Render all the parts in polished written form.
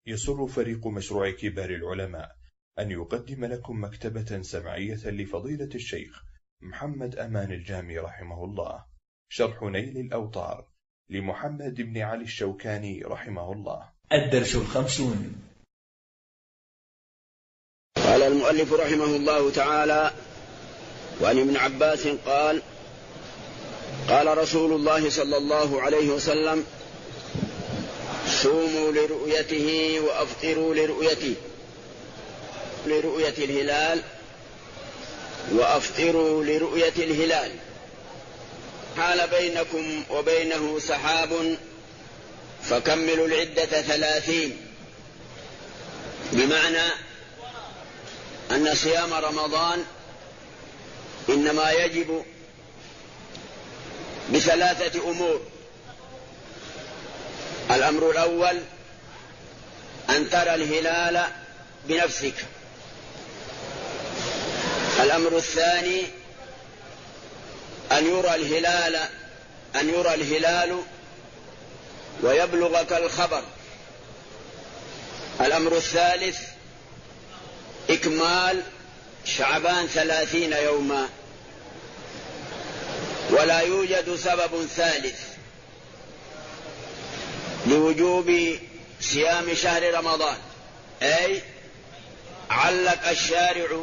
يسر فريق مشروع كبار العلماء أن يقدم لكم مكتبة سمعية لفضيلة الشيخ محمد أمان الجامي رحمه الله، شرح نيل الأوطار لمحمد بن علي الشوكاني رحمه الله. الدرس 50. قال المؤلف رحمه الله تعالى: وعن ابن عباس قال: قال رسول الله صلى الله عليه وسلم: صوموا لرؤيته وأفطروا لرؤيته، لرؤية الهلال وأفطروا لرؤية الهلال، حال بينكم وبينه سحاب فكملوا العدة 30. بمعنى أن صيام رمضان إنما يجب بثلاثة أمور. الأمر الأول أن ترى الهلال بنفسك. الأمر الثاني أن يرى الهلال ويبلغك الخبر. الأمر الثالث إكمال شعبان 30 يوما. ولا يوجد سبب ثالث لوجوب صيام شهر رمضان، أي علق الشارع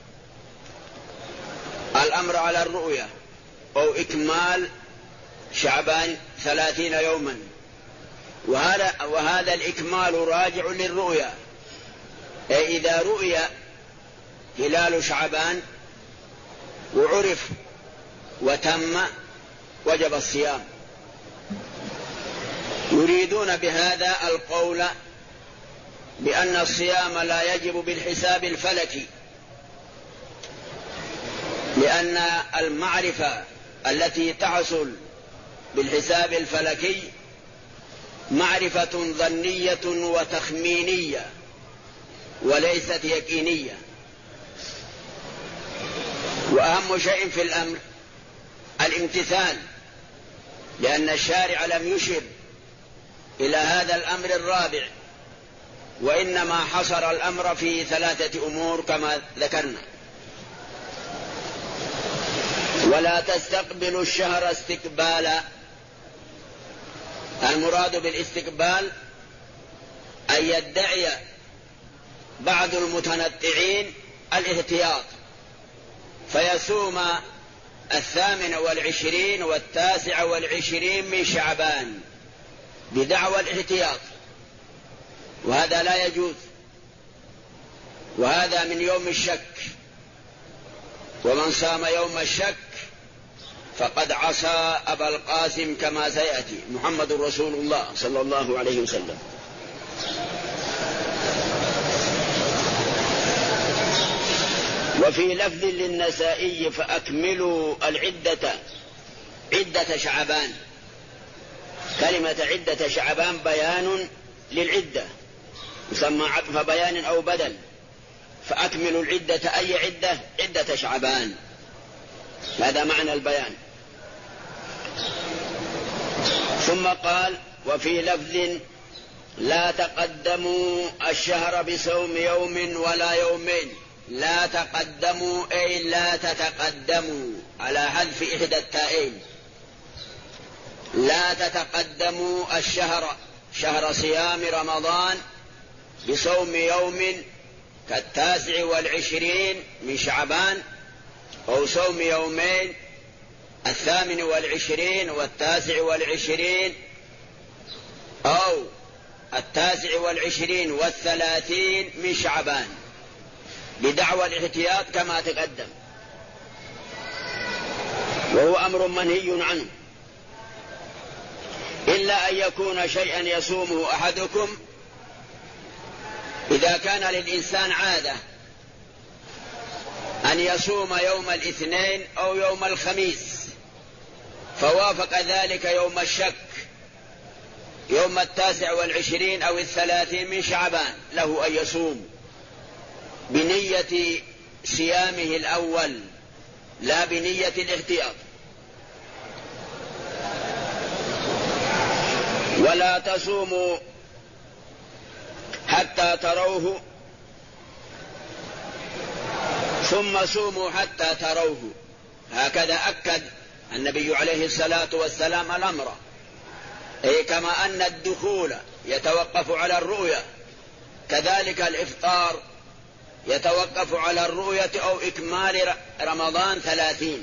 الأمر على الرؤية أو إكمال شعبان 30 يوما، وهذا الإكمال راجع للرؤية. أي إذا رؤي هلال شعبان وعرف وتم وجب الصيام. يريدون بهذا القول بأن الصيام لا يجب بالحساب الفلكي، لأن المعرفة التي تحصل بالحساب الفلكي معرفة ظنية وتخمينية وليست يقينية. وأهم شيء في الأمر الامتثال، لأن الشارع لم يشر إلى هذا الأمر الرابع، وإنما حصر الأمر في 3 أمور كما ذكرنا. ولا تستقبلوا الشهر استقبالا. المراد بالاستقبال أن يدعي بعض المتنطعين الاحتياط فيصوم 28 و29 من شعبان بدعوى الاحتياط، وهذا لا يجوز، وهذا من يوم الشك. ومن صام يوم الشك فقد عصى أبا القاسم كما سيأتي، محمد رسول الله صلى الله عليه وسلم. وفي لفظ للنسائي: فأكملوا العدة عدة شعبان. كلمة عدة شعبان بيان للعدة، يسمى عطف بيان أو بدل. فأكملوا العدة أي عدة؟ عدة شعبان، هذا معنى البيان. ثم قال: وفي لفظ: لا تقدموا الشهر بصوم يوم ولا يومين. لا تقدموا أي لا تتقدموا، على حذف إحدى التائين. لا تتقدموا الشهر، شهر صيام رمضان، بصوم يوم ك29 من شعبان، أو صوم يومين 28 و29، أو 29 و30 من شعبان بدعوى الاحتياط كما تقدم، وهو أمر منهي عنه، إلا أن يكون شيئا يصومه أحدكم. إذا كان للإنسان عادة أن يصوم يوم الاثنين أو يوم الخميس، فوافق ذلك يوم الشك، يوم 29 أو 30 من شعبان، له أن يصوم بنية صيامه الأول لا بنية الاحتياط. ولا تصوموا حتى تروه ثم صوموا حتى تروه. هكذا أكد النبي عليه الصلاة والسلام الأمر، أي كما أن الدخول يتوقف على الرؤية كذلك الإفطار يتوقف على الرؤية أو إكمال رمضان 30.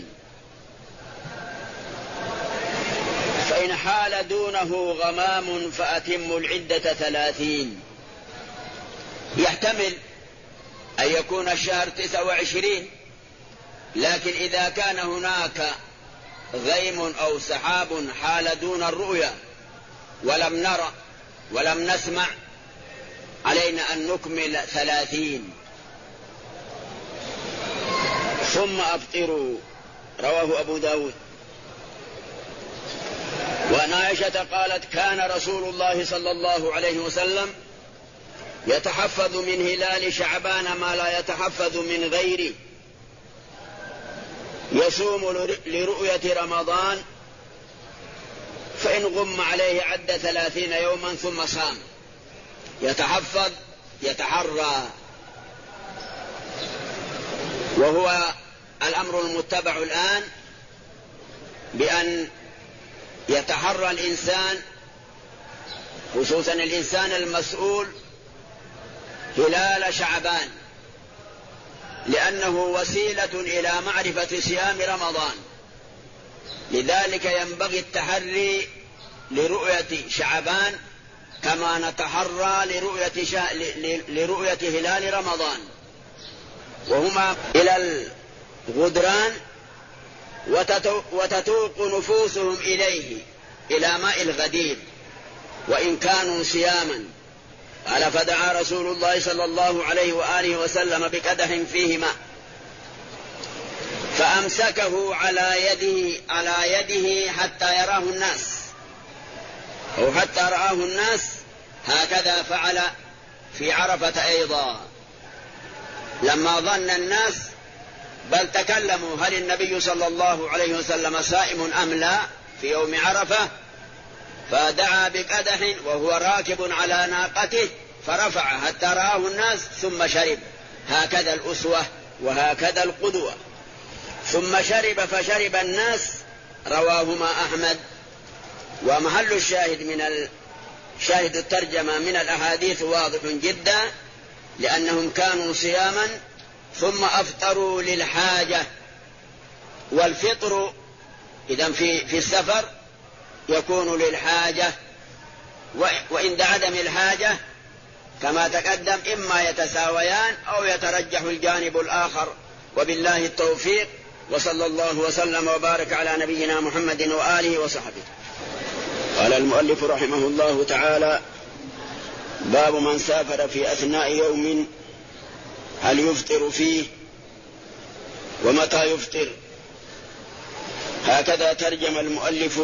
فإن حال دونه غمام فأتموا العدة 30. يحتمل أن يكون الشهر 29، لكن إذا كان هناك غيم أو سحاب حال دون الرؤية ولم نرى ولم نسمع علينا أن نكمل 30. ثم أفطروا. رواه أبو داود. وعن عائشة قالت كان رسول الله صلى الله عليه وسلم يتحفظ من هلال شعبان ما لا يتحفظ من غيره، يصوم لرؤية رمضان فإن غم عليه عد 30 يوما ثم صام. يتحفظ يتحرى، وهو الأمر المتبع الآن بأن يتحرى الإنسان خصوصا الإنسان المسؤول هلال شعبان، لأنه وسيلة إلى معرفة صيام رمضان. لذلك ينبغي التحري لرؤية شعبان كما نتحرى لرؤية هلال رمضان، وهما إلى الغدران وتتوق نفوسهم إليه إلى ماء الغدير وإن كانوا صياما. قال فدعا رسول الله صلى الله عليه وآله وسلم بقدح فيه ماء فأمسكه على يده حتى يراه الناس أو حتى رآه الناس. هكذا فعل في عرفة أيضا لما ظن الناس بل تكلموا هل النبي صلى الله عليه وسلم صائم أم لا في يوم عرفة، فدعا بقدح وهو راكب على ناقته فرفع حتى رآه الناس ثم شرب. هكذا الأسوة وهكذا القدوة. ثم شرب فشرب الناس. رواهما أحمد. ومحل الشاهد شاهد الترجمة من الأحاديث واضح جدا، لأنهم كانوا صياما ثم أفطروا للحاجة. والفطر إذن في السفر يكون للحاجة، وعند عدم الحاجة كما تقدم إما يتساويان أو يترجح الجانب الآخر. وبالله التوفيق، وصلى الله وسلم وبارك على نبينا محمد وآله وصحبه. قال المؤلف رحمه الله تعالى: باب من سافر في أثناء يوم هل يفطر فيه ومتى يفطر. هكذا ترجم المؤلف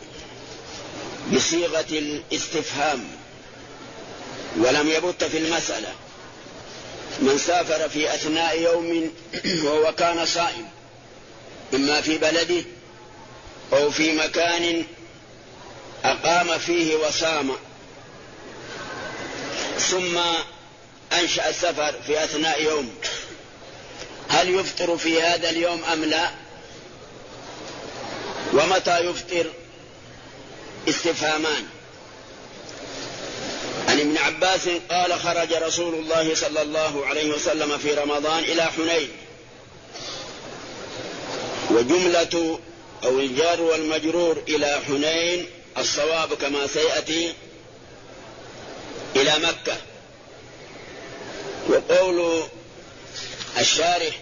بصيغة الاستفهام ولم يبت في المسألة. من سافر في أثناء يوم وهو كان صائم إما في بلده أو في مكان أقام فيه وصام ثم أنشأ السفر في أثناء يوم، هل يفطر في هذا اليوم أم لا؟ ومتى يفطر؟ استفهامان. عن ابن عباس قال: خرج رسول الله صلى الله عليه وسلم في رمضان إلى حنين. وجملة أو الجار والمجرور إلى حنين الصواب كما سيأتي إلى مكة. وقول الشارح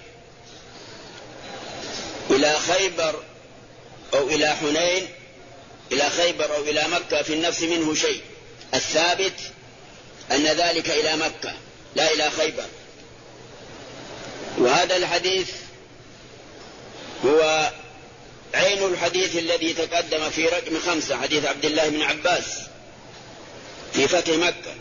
إلى خيبر أو إلى حنين، إلى خيبر أو إلى مكة في النفس منه شيء. الثابت أن ذلك إلى مكة لا إلى خيبر. وهذا الحديث هو عين الحديث الذي تقدم في رقم 5، حديث عبد الله بن عباس في فتح مكة.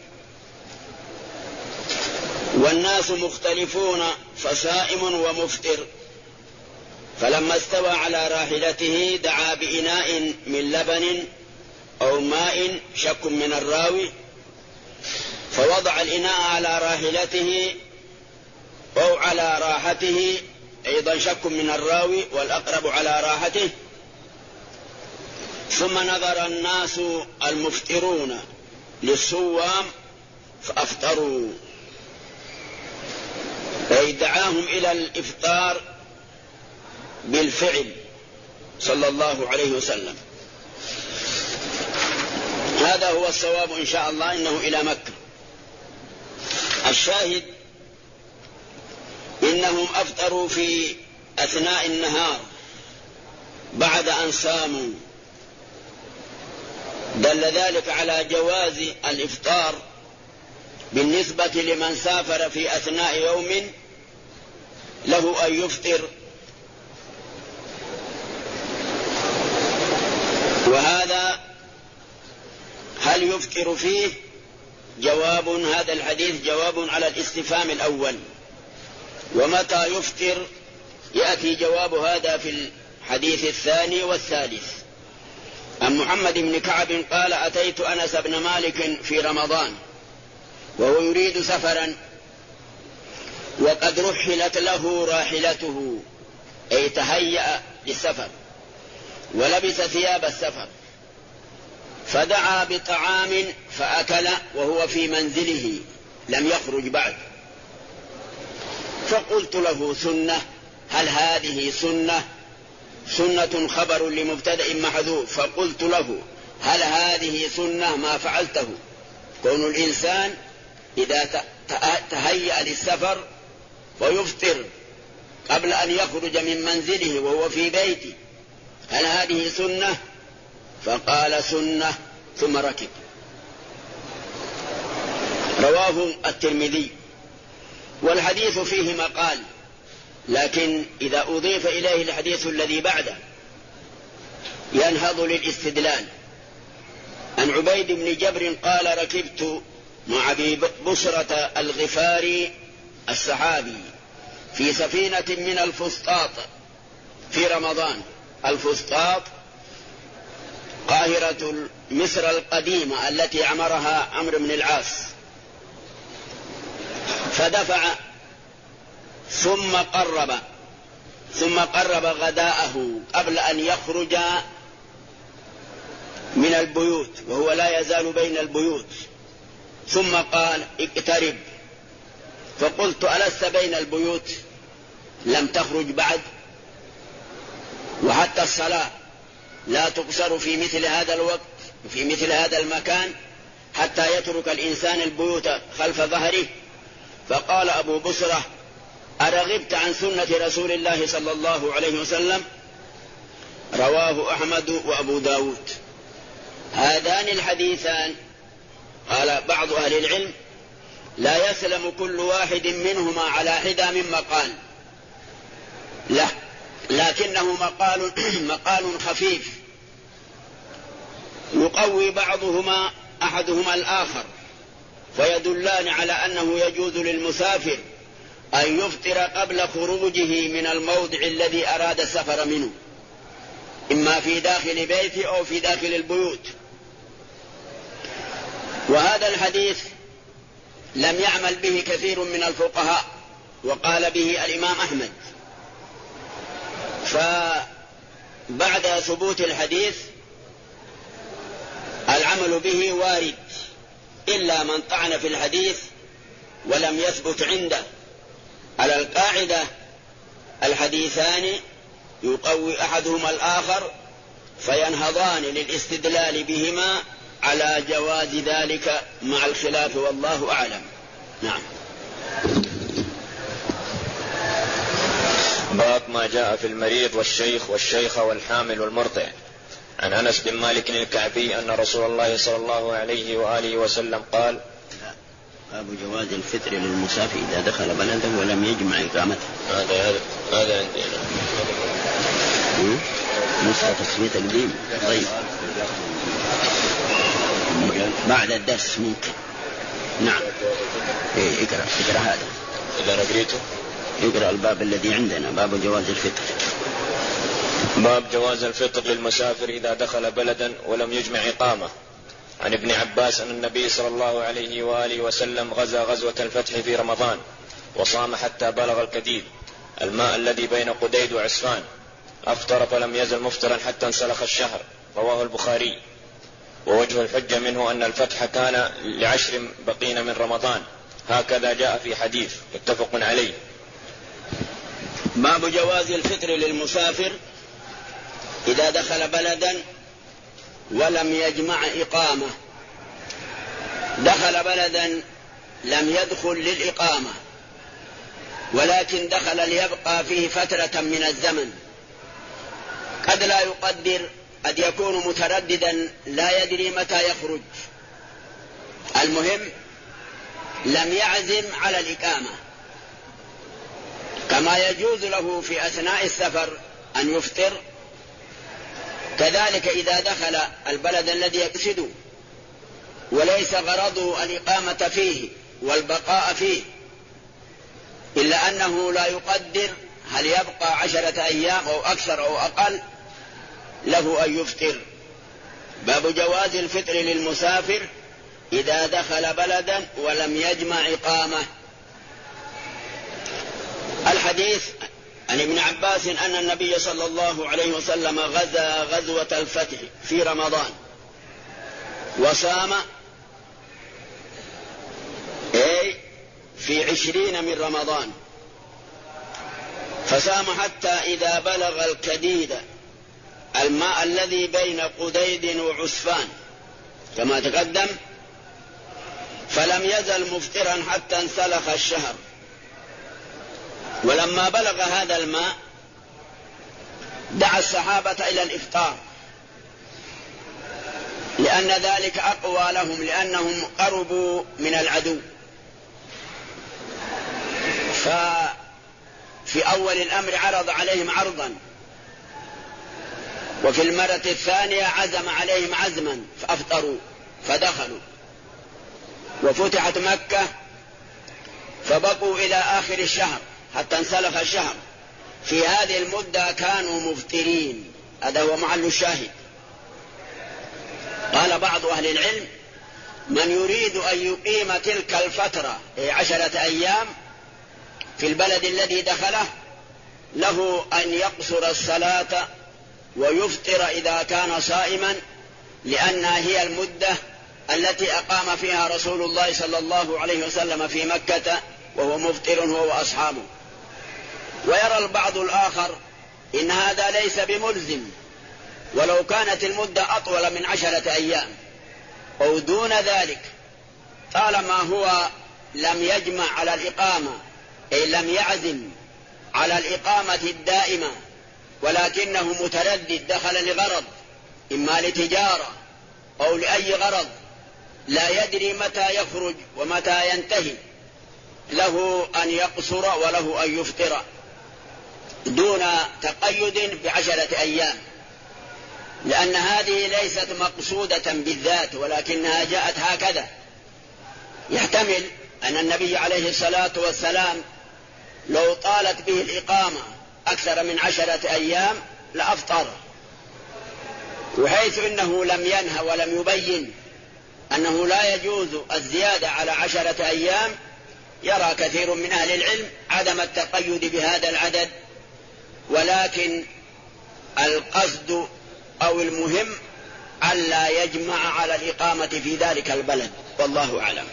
والناس مختلفون فصائم ومفطر. فلما استوى على راحلته دعا بإناء من لبن أو ماء، شك من الراوي، فوضع الإناء على راحلته أو على راحته، أيضا شك من الراوي والأقرب على راحته. ثم نظر الناس المفطرون للصوام فأفطروا، أي دعاهم إلى الإفطار بالفعل صلى الله عليه وسلم. هذا هو الصواب إن شاء الله، إنه إلى مكة. الشاهد إنهم أفطروا في أثناء النهار بعد أن صاموا، دل ذلك على جواز الإفطار بالنسبة لمن سافر في أثناء يوم له أن يفطر. وهذا هل يفطر فيه؟ جواب هذا الحديث جواب على الاستفهام الأول. ومتى يفطر؟ يأتي جواب هذا في الحديث الثاني والثالث. عن محمد بن كعب قال: أتيت أنس بن مالك في رمضان وهو يريد سفرا وقد رحلت له راحلته، أي تهيأ للسفر ولبس ثياب السفر، فدعا بطعام فأكل وهو في منزله لم يخرج بعد. فقلت له: سنة؟ هل هذه سنة؟ سنة خبر لمبتدأ محذوف. فقلت له: هل هذه سنة ما فعلته؟ كون الإنسان إذا تهيأ للسفر ويفطر قبل أن يخرج من منزله وهو في بيته، هل هذه سنة؟ فقال: سنة، ثم ركب. رواه الترمذي. والحديث فيه مقال، لكن إذا أضيف إليه الحديث الذي بعده ينهض للاستدلال. عن عبيد بن جبر قال: ركبت مع أبي بصرة الغفاري الصحابي في سفينة من الفسطاط في رمضان. الفسطاط قاهرة مصر القديمة التي عمرها عمرو بن العاص. فدفع ثم قرب غداءه قبل أن يخرج من البيوت، وهو لا يزال بين البيوت. ثم قال: اقترب. فقلت: ألست بين البيوت؟ لم تخرج بعد؟ وحتى الصلاة لا تقصر في مثل هذا الوقت في مثل هذا المكان حتى يترك الإنسان البيوت خلف ظهره. فقال أبو بصرة: أرغبت عن سنة رسول الله صلى الله عليه وسلم؟ رواه أحمد وأبو داود. هذان الحديثان قال بعض أهل العلم لا يسلم كل واحد منهما على حدة من مقال له، لكنه مقال خفيف يقوي أحدهما الآخر، فيدلان على أنه يجوز للمسافر أن يفطر قبل خروجه من الموضع الذي أراد السفر منه، إما في داخل بيته أو في داخل البيوت. وهذا الحديث لم يعمل به كثير من الفقهاء، وقال به الإمام أحمد. فبعد ثبوت الحديث العمل به وارد، إلا من طعن في الحديث ولم يثبت عنده. على القاعدة الحديثان يقوي أحدهما الآخر، فينهضان للاستدلال بهما على جواز ذلك مع الخلاف، والله أعلم. نعم. باب ما جاء في المريض والشيخ والشيخة والحامل والمرضع. عن أنس بن مالك الكعبي أن رسول الله صلى الله عليه وآله وسلم قال: باب جواز الفطر للمسافر إذا دخل بلده ولم يجمع إقامته. هذا عندنا نسخة تصميم تقديم. طيب بعد الدرس ممكن. نعم. اقرأ هذا إذا أنا قريته. اقرأ الباب الذي عندنا، باب جواز الفطر. باب جواز الفطر للمسافر إذا دخل بلدا ولم يجمع إقامة. عن ابن عباس أن النبي صلى الله عليه وآله وسلم غزا غزوة الفتح في رمضان وصام حتى بلغ الكديد الماء الذي بين قديد وعسفان، أفطر فلم يزل مفطرا حتى انسلخ الشهر، رواه البخاري. ووجه الحجة منه أن الفتح كان ل10 بقين من رمضان، هكذا جاء في حديث متفق عليه. باب جواز الفطر للمسافر إذا دخل بلدا ولم يجمع إقامة. دخل بلدا لم يدخل للإقامة ولكن دخل ليبقى فيه فترة من الزمن، قد لا يقدر، قد يكون مترددا لا يدري متى يخرج، المهم لم يعزم على الإقامة، كما يجوز له في أثناء السفر أن يفطر، كذلك إذا دخل البلد الذي يقصده وليس غرضه الإقامة فيه والبقاء فيه، إلا أنه لا يقدر هل يبقى 10 أيام أو أكثر أو أقل، له أن يفطر. باب جواز الفطر للمسافر إذا دخل بلدا ولم يجمع إقامة. الحديث عن ابن عباس أن النبي صلى الله عليه وسلم غزا غزوة الفتح في رمضان وصام في 20 من رمضان، فصام حتى إذا بلغ الكديد الماء الذي بين قديد وعسفان كما تقدم، فلم يزل مفطرا حتى انسلخ الشهر. ولما بلغ هذا الماء دعا الصحابة إلى الإفطار، لأن ذلك أقوى لهم، لأنهم قربوا من العدو. ففي أول الأمر عرض عليهم عرضا، وفي المرة الثانية عزم عليهم عزما فأفطروا فدخلوا، وفتحت مكة فبقوا إلى آخر الشهر حتى انسلخ الشهر. في هذه المدة كانوا مفطرين، هذا هو محل الشاهد. قال بعض أهل العلم: من يريد أن يقيم تلك الفترة 10 أيام في البلد الذي دخله، له أن يقصر الصلاة ويفطر إذا كان صائما، لأنها هي المدة التي أقام فيها رسول الله صلى الله عليه وسلم في مكة وهو مفطر هو وأصحابه. ويرى البعض الآخر إن هذا ليس بملزم، ولو كانت المدة أطول من 10 أيام أو دون ذلك، طالما هو لم يجمع على الإقامة، أي لم يعزم على الإقامة الدائمة، ولكنه متردد دخل لغرض، إما لتجارة أو لأي غرض، لا يدري متى يخرج ومتى ينتهي، له أن يقصر وله أن يفطر دون تقيد ب10 أيام، لأن هذه ليست مقصودة بالذات، ولكنها جاءت هكذا. يحتمل أن النبي عليه الصلاة والسلام لو طالت به الإقامة أكثر من 10 أيام لأفطر، وحيث إنه لم ينهى ولم يبين أنه لا يجوز الزيادة على 10 أيام، يرى كثير من أهل العلم عدم التقيد بهذا العدد، ولكن القصد أو المهم ألا يجمع على الإقامة في ذلك البلد، والله أعلم.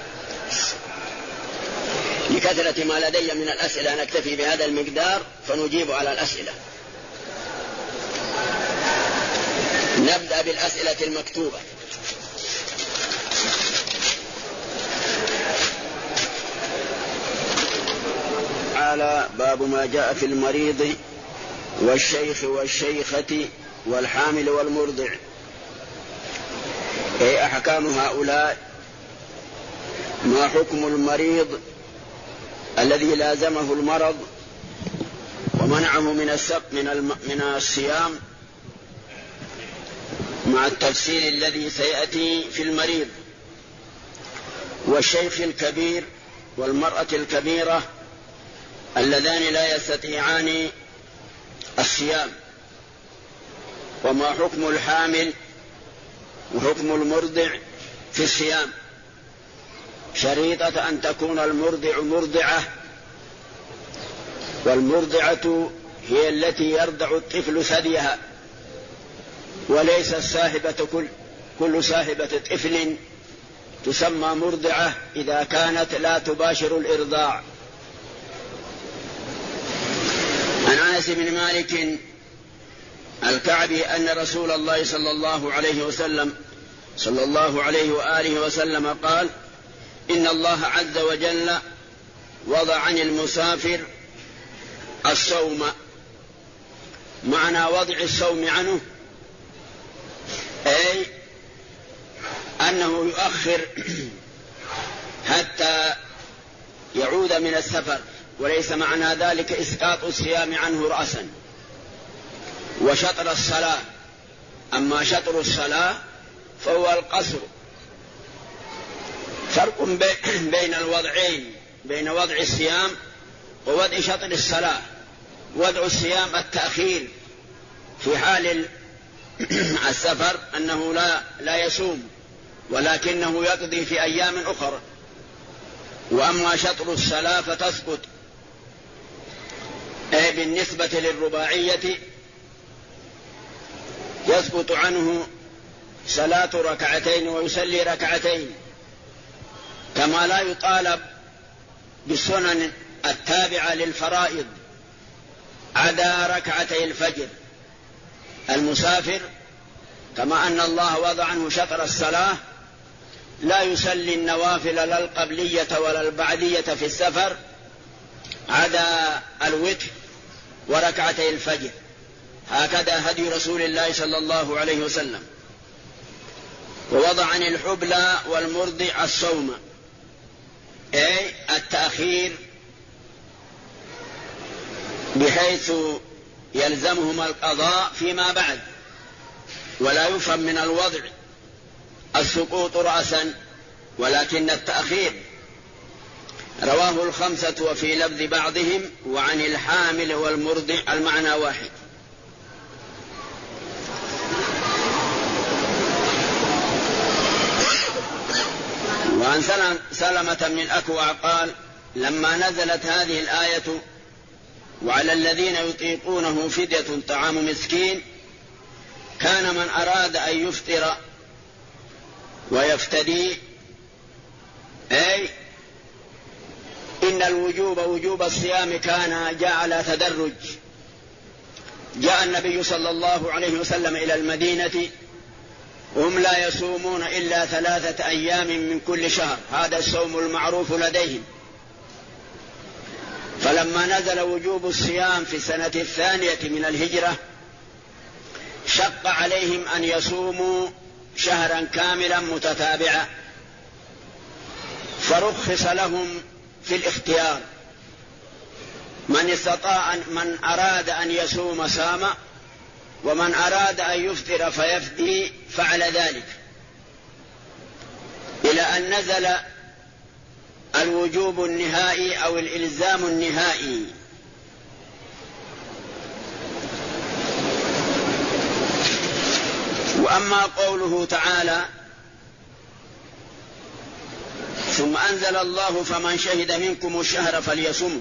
لكثرة ما لدي من الأسئلة نكتفي بهذا المقدار فنجيب على الأسئلة. نبدأ بالأسئلة المكتوبة. على باب ما جاء في المريض والشيخ والشيخة والحامل والمرضع، أي أحكام هؤلاء. ما حكم المريض الذي لازمه المرض ومنعه من الصيام، مع التفصيل الذي سيأتي في المريض، والشيخ الكبير والمرأة الكبيرة اللذان لا يستطيعان الصيام، وما حكم الحامل وحكم المرضع في الصيام شريطة أن تكون المرضع مرضعة، والمرضعة هي التي يرضع الطفل ثديها، وليس الصاحبة كل صاحبة طفل تسمى مرضعة إذا كانت لا تباشر الإرضاع. عن أنس بن مالك الكعبي أن رسول الله صلى الله عليه وآله وسلم قال: إن الله عز وجل وضع عن المسافر الصوم. معنى وضع الصوم عنه أي أنه يؤخر حتى يعود من السفر، وليس معنى ذلك إسقاط الصيام عنه رأسا. وشطر الصلاة، أما شطر الصلاة فهو القصر. فرق بين الوضعين، بين وضع الصيام ووضع شطر الصلاة. وضع الصيام التأخير في حال السفر، أنه لا يصوم ولكنه يقضي في أيام أخرى. وأما شطر الصلاة فتسقط، أي بالنسبة للرباعية يسقط عنه صلاة ركعتين ويصلي ركعتين، كما لا يطالب بالسنن التابعة للفرائض عدا ركعتي الفجر. المسافر كما أن الله وضع عنه شطر الصلاة لا يصلي النوافل لا القبلية ولا البعدية في السفر عدا الوتر وركعتي الفجر. هكذا هدي رسول الله صلى الله عليه وسلم. ووضع عن الحبلى والمرضع الصوم، أي التأخير بحيث يلزمهما القضاء فيما بعد، ولا يفهم من الوضع السقوط رأسا ولكن التأخير. رواه الخمسة وفي لفظ بعضهم: وعن الحامل والمرضع المعنى واحد. وعن سلمة بن الأكوع قال: لما نزلت هذه الآية: وعلى الذين يطيقونه فدية طعام مسكين، كان من أراد أن يفطر ويفتدي، أي إن الوجوب وجوب الصيام كان جاء على تدرج. جاء النبي صلى الله عليه وسلم إلى المدينة وهم لا يصومون إلا 3 أيام من كل شهر، هذا الصوم المعروف لديهم. فلما نزل وجوب الصيام في السنة 2 من الهجرة شق عليهم أن يصوموا شهرا كاملا متتابعا، فرخص لهم في الاختيار. من أراد أن يصوم صام، ومن أراد أن يفطر فيفدي فعل ذلك، إلى أن نزل الوجوب النهائي أو الإلزام النهائي. وأما قوله تعالى: ثم أنزل الله فمن شهد منكم الشهر فليصمه،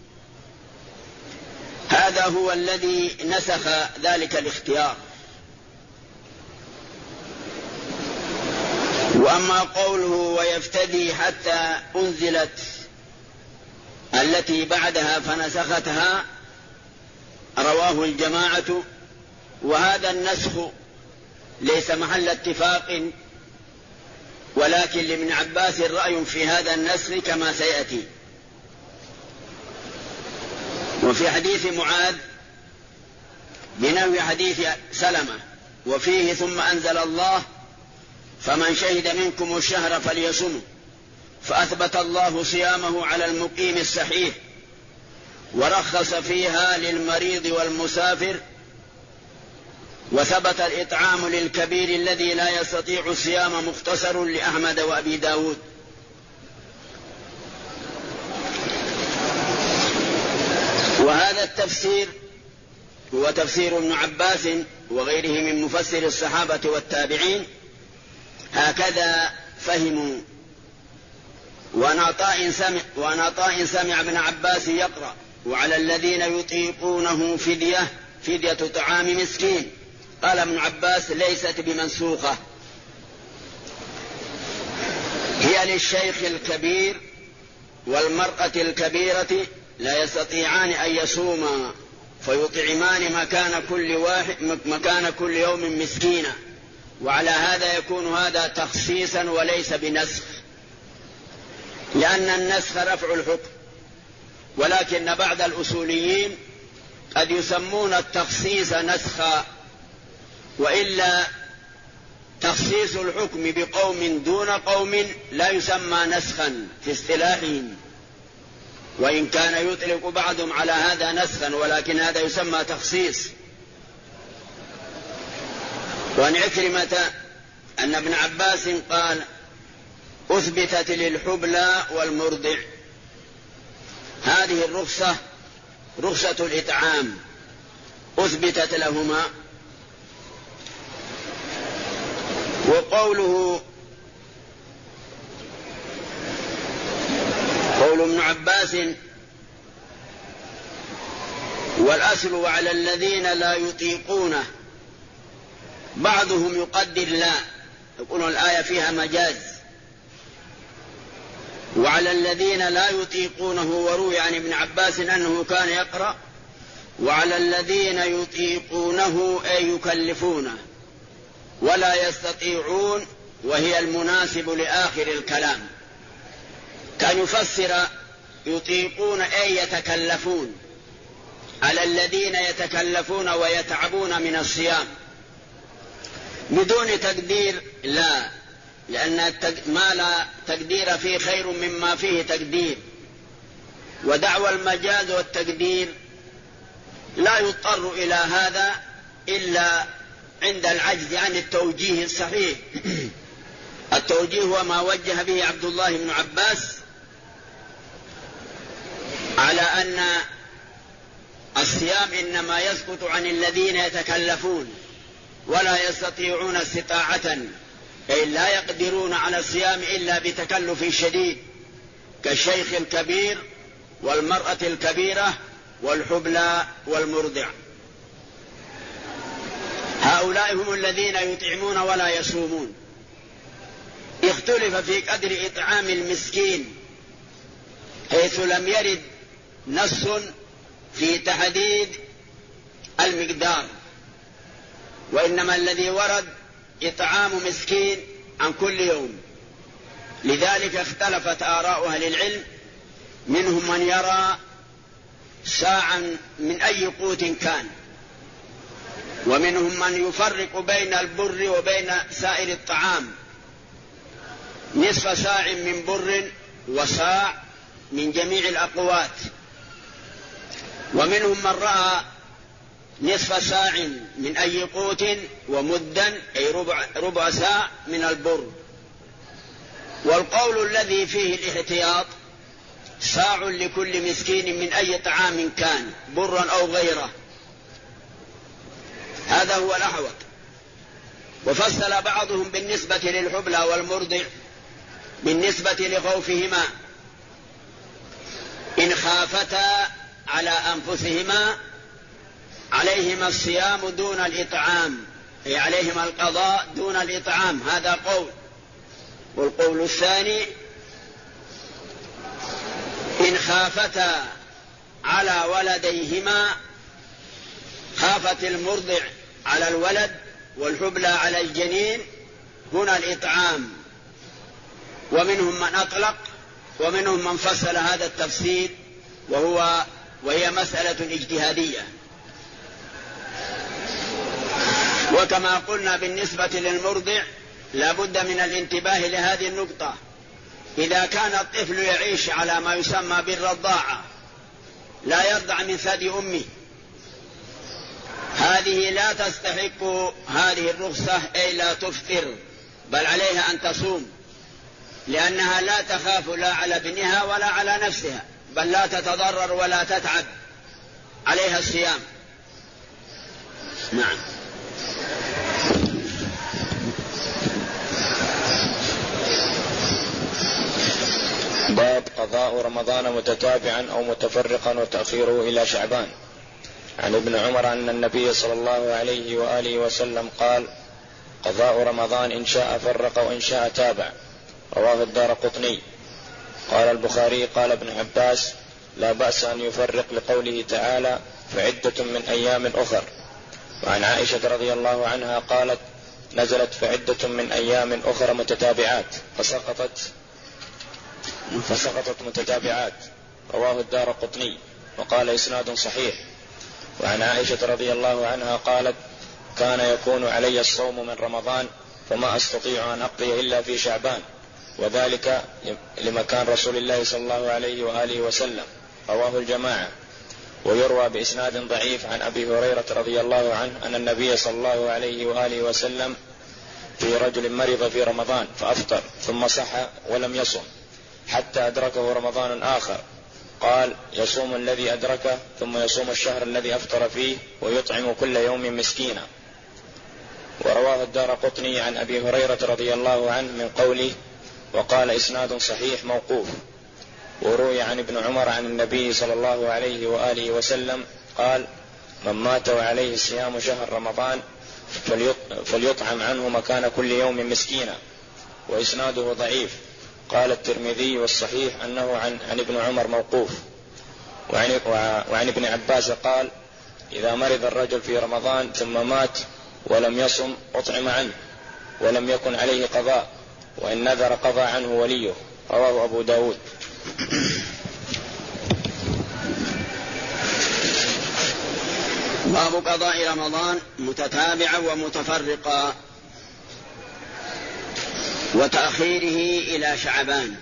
هذا هو الذي نسخ ذلك الاختيار. وأما قوله ويفتدي حتى أنزلت التي بعدها فنسختها، رواه الجماعة، وهذا النسخ ليس محل اتفاق، ولكن لابن عباس رأي في هذا النسخ كما سيأتي. وفي حديث معاذ بنحو حديث سلمة، وفيه ثم أنزل الله فمن شهد منكم الشهر فليصمه، فأثبت الله صيامه على المقيم الصحيح، ورخص فيها للمريض والمسافر، وثبت الإطعام للكبير الذي لا يستطيع الصيام، مختصر لأحمد وأبي داود. وهذا التفسير هو تفسير ابن عباس وغيره من مفسر الصحابة والتابعين هكذا فهموا. وعن عطاء سمع ابن عباس يقرأ: وعلى الذين يطيقونه فدية طعام مسكين. قال ابن عباس: ليست بمنسوخة، هي للشيخ الكبير والمرأة الكبيرة لا يستطيعان أن يصوما فيطعمان مكان كل يوم مسكينا. وعلى هذا يكون هذا تخصيصا وليس بنسخ، لأن النسخ رفع الحكم، ولكن بعض الأصوليين قد يسمون التخصيص نسخا، وإلا تخصيص الحكم بقوم دون قوم لا يسمى نسخا في اصطلاحهم، وإن كان يطلق بعضهم على هذا نسخا، ولكن هذا يسمى تخصيص. وعن عكرمة أن ابن عباس قال: أثبتت للحبلى والمرضع هذه الرخصة، رخصة الإطعام، أثبتت لهما. وقوله قول ابن عباس: والأصل وعلى الذين لا يطيقونه، بعضهم يقدر لا، يقولون الآية فيها مجاز، وعلى الذين لا يطيقونه. وروي عن ابن عباس أنه كان يقرأ: وعلى الذين يطيقونه أي يكلفونه ولا يستطيعون، وهي المناسب لآخر الكلام. كان يفسر يطيقون أي يتكلفون، على الذين يتكلفون ويتعبون من الصيام، بدون تقدير لا، لأن ما لا تقدير فيه خير مما فيه تقدير. ودعوى المجاز والتقدير لا يضطر إلى هذا إلا عند العجز عن التوجيه الصحيح. التوجيه هو ما وجه به عبد الله بن عباس على أن الصيام إنما يسقط عن الذين يتكلفون ولا يستطيعون استطاعة، أي لا يقدرون على الصيام إلا بتكلف شديد، كالشيخ الكبير والمرأة الكبيرة والحبلى والمرضع. هؤلاء هم الذين يطعمون ولا يصومون. اختلف في قدر إطعام المسكين، حيث لم يرد نص في تحديد المقدار، وإنما الذي ورد إطعام مسكين عن كل يوم. لذلك اختلفت آراء أهل العلم، منهم من يرى ساعا من أي قوت كان، ومنهم من يفرق بين البر وبين سائر الطعام، نصف ساع من بر وساع من جميع الأقوات. ومنهم من رأى نصف ساع من أي قوت ومدا، أي ربع ساع من البر. والقول الذي فيه الاحتياط ساع لكل مسكين من أي طعام كان، برا أو غيره، هذا هو الأحوط. وفصل بعضهم بالنسبة للحبلى والمرضع بالنسبة لخوفهما، إن خافتا على أنفسهما عليهما الصيام دون الإطعام، أي عليهما القضاء دون الإطعام، هذا قول. والقول الثاني: إن خافتا على ولديهما، خافت المرضع على الولد والحبلى على الجنين، هنا الإطعام. ومنهم من أطلق ومنهم من فصل هذا التفصيل، وهي مسألة اجتهادية. وكما قلنا بالنسبة للمرضع لا بد من الانتباه لهذه النقطة. إذا كان الطفل يعيش على ما يسمى بالرضاعة، لا يرضع من ثدي أمه، هذه لا تستحق هذه الرخصة، أي لا تفطر، بل عليها أن تصوم، لأنها لا تخاف لا على ابنها ولا على نفسها، بل لا تتضرر ولا تتعب، عليها الصيام. نعم. باب قضاء رمضان متتابعا أو متفرقا وتأخيره إلى شعبان. عن ابن عمر أن النبي صلى الله عليه وآله وسلم قال: قضاء رمضان إن شاء فرق وإن شاء تابع. رواه الدارقطني. قال البخاري: قال ابن عباس: لا بأس أن يفرق لقوله تعالى: فعدة من أيام أخر. وعن عائشة رضي الله عنها قالت: نزلت فعدة من أيام أخر متتابعات فسقطت متتابعات. رواه الدارقطني وقال: إسناد صحيح. وعن عائشة رضي الله عنها قالت: كان يكون علي الصوم من رمضان فما أستطيع أن أقضي إلا في شعبان، وذلك لمكان رسول الله صلى الله عليه وآله وسلم. رواه الجماعة. ويروى بإسناد ضعيف عن أبي هريرة رضي الله عنه أن النبي صلى الله عليه وآله وسلم في رجل مرض في رمضان فأفطر ثم صح ولم يصم حتى أدركه رمضان آخر، قال: يصوم الذي أدركه ثم يصوم الشهر الذي أفطر فيه ويطعم كل يوم مسكينا. ورواه الدارقطني عن أبي هريرة رضي الله عنه من قوله: وقال: إسناد صحيح موقوف. وروي عن ابن عمر عن النبي صلى الله عليه وآله وسلم قال: من مات وعليه صيام شهر رمضان فليطعم عنه مكان كل يوم مسكينا. وإسناده ضعيف. قال الترمذي: والصحيح أنه عن ابن عمر موقوف. وعن ابن عباس قال: إذا مرض الرجل في رمضان ثم مات ولم يصم أطعم عنه ولم يكن عليه قضاء، وإن نذر قضى عنه وليه. رواه أبو داود. باب قضاء رمضان متتابعا ومتفرقا وتأخيره إلى شعبان.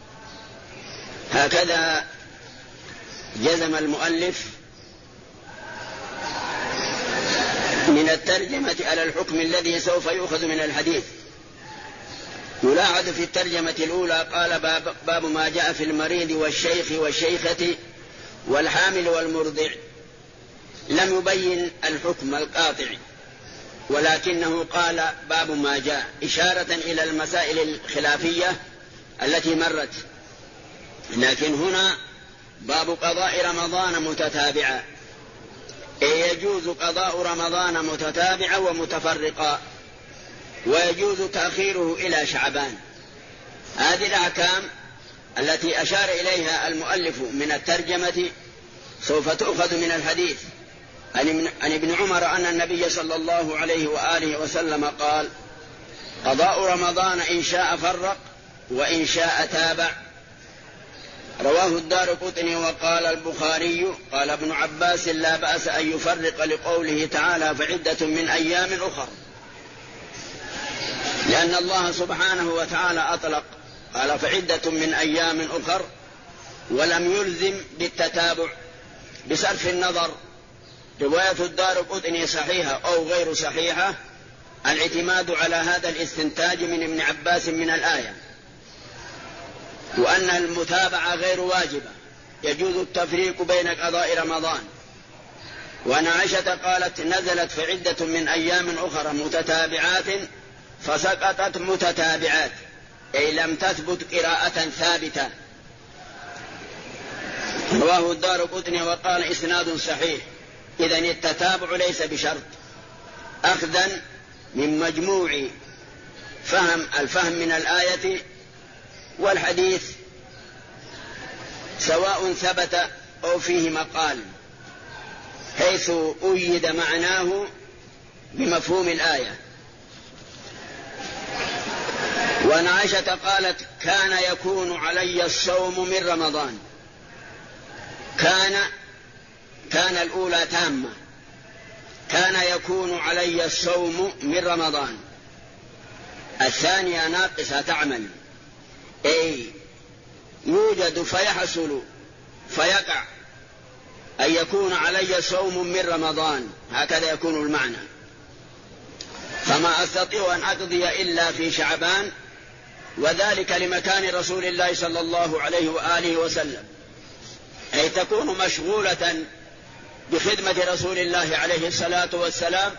هكذا جزم المؤلف من الترجمة على الحكم الذي سوف يؤخذ من الحديث. يلاحظ في الترجمة الأولى قال: باب ما جاء في المريض والشيخ والشيخة والحامل والمرضع. لم يبين الحكم القاطع، ولكنه قال باب ما جاء إشارة إلى المسائل الخلافية التي مرت. لكن هنا باب قضاء رمضان متتابعا، أي يجوز قضاء رمضان متتابعا ومتفرقا، ويجوز تأخيره إلى شعبان. هذه الأحكام التي أشار إليها المؤلف من الترجمة سوف تؤخذ من الحديث عن ابن عمر أن النبي صلى الله عليه وآله وسلم قال: قضاء رمضان إن شاء فرق وإن شاء تابع. رواه الدارقطني. وقال البخاري: قال ابن عباس: لا بأس أن يفرق لقوله تعالى: فعدة من أيام أخر، لأن الله سبحانه وتعالى أطلق قال: فعدة من أيام أخر، ولم يلزم بالتتابع بصرف النظر رواية الدارقطني صحيحة أو غير صحيحة. الاعتماد على هذا الاستنتاج من ابن عباس من الآية، وأن المتابعة غير واجبة، يجوز التفريق بين قضاء رمضان. وأن عائشة قالت: نزلت فعدة من أيام أخرى متتابعات فسقطت متتابعات، أي لم تثبت قراءة ثابتة. رواه الدارقطني وقال: إسناد صحيح. إذن التتابع ليس بشرط، أخذا من مجموع الفهم من الآية والحديث، سواء ثبت أو فيه مقال، حيث أيد معناه بمفهوم الآية. وأن عائشة قالت: كان يكون علي الصوم من رمضان. كان الأولى تامة، كان يكون علي الصوم من رمضان. الثانية ناقصة تعمل، أي يوجد فيحصل فيقع أن يكون علي صوم من رمضان، هكذا يكون المعنى. فما أستطيع أن أقضي إلا في شعبان، وذلك لمكان رسول الله صلى الله عليه وآله وسلم، أي تكون مشغولة بخدمة رسول الله عليه الصلاة والسلام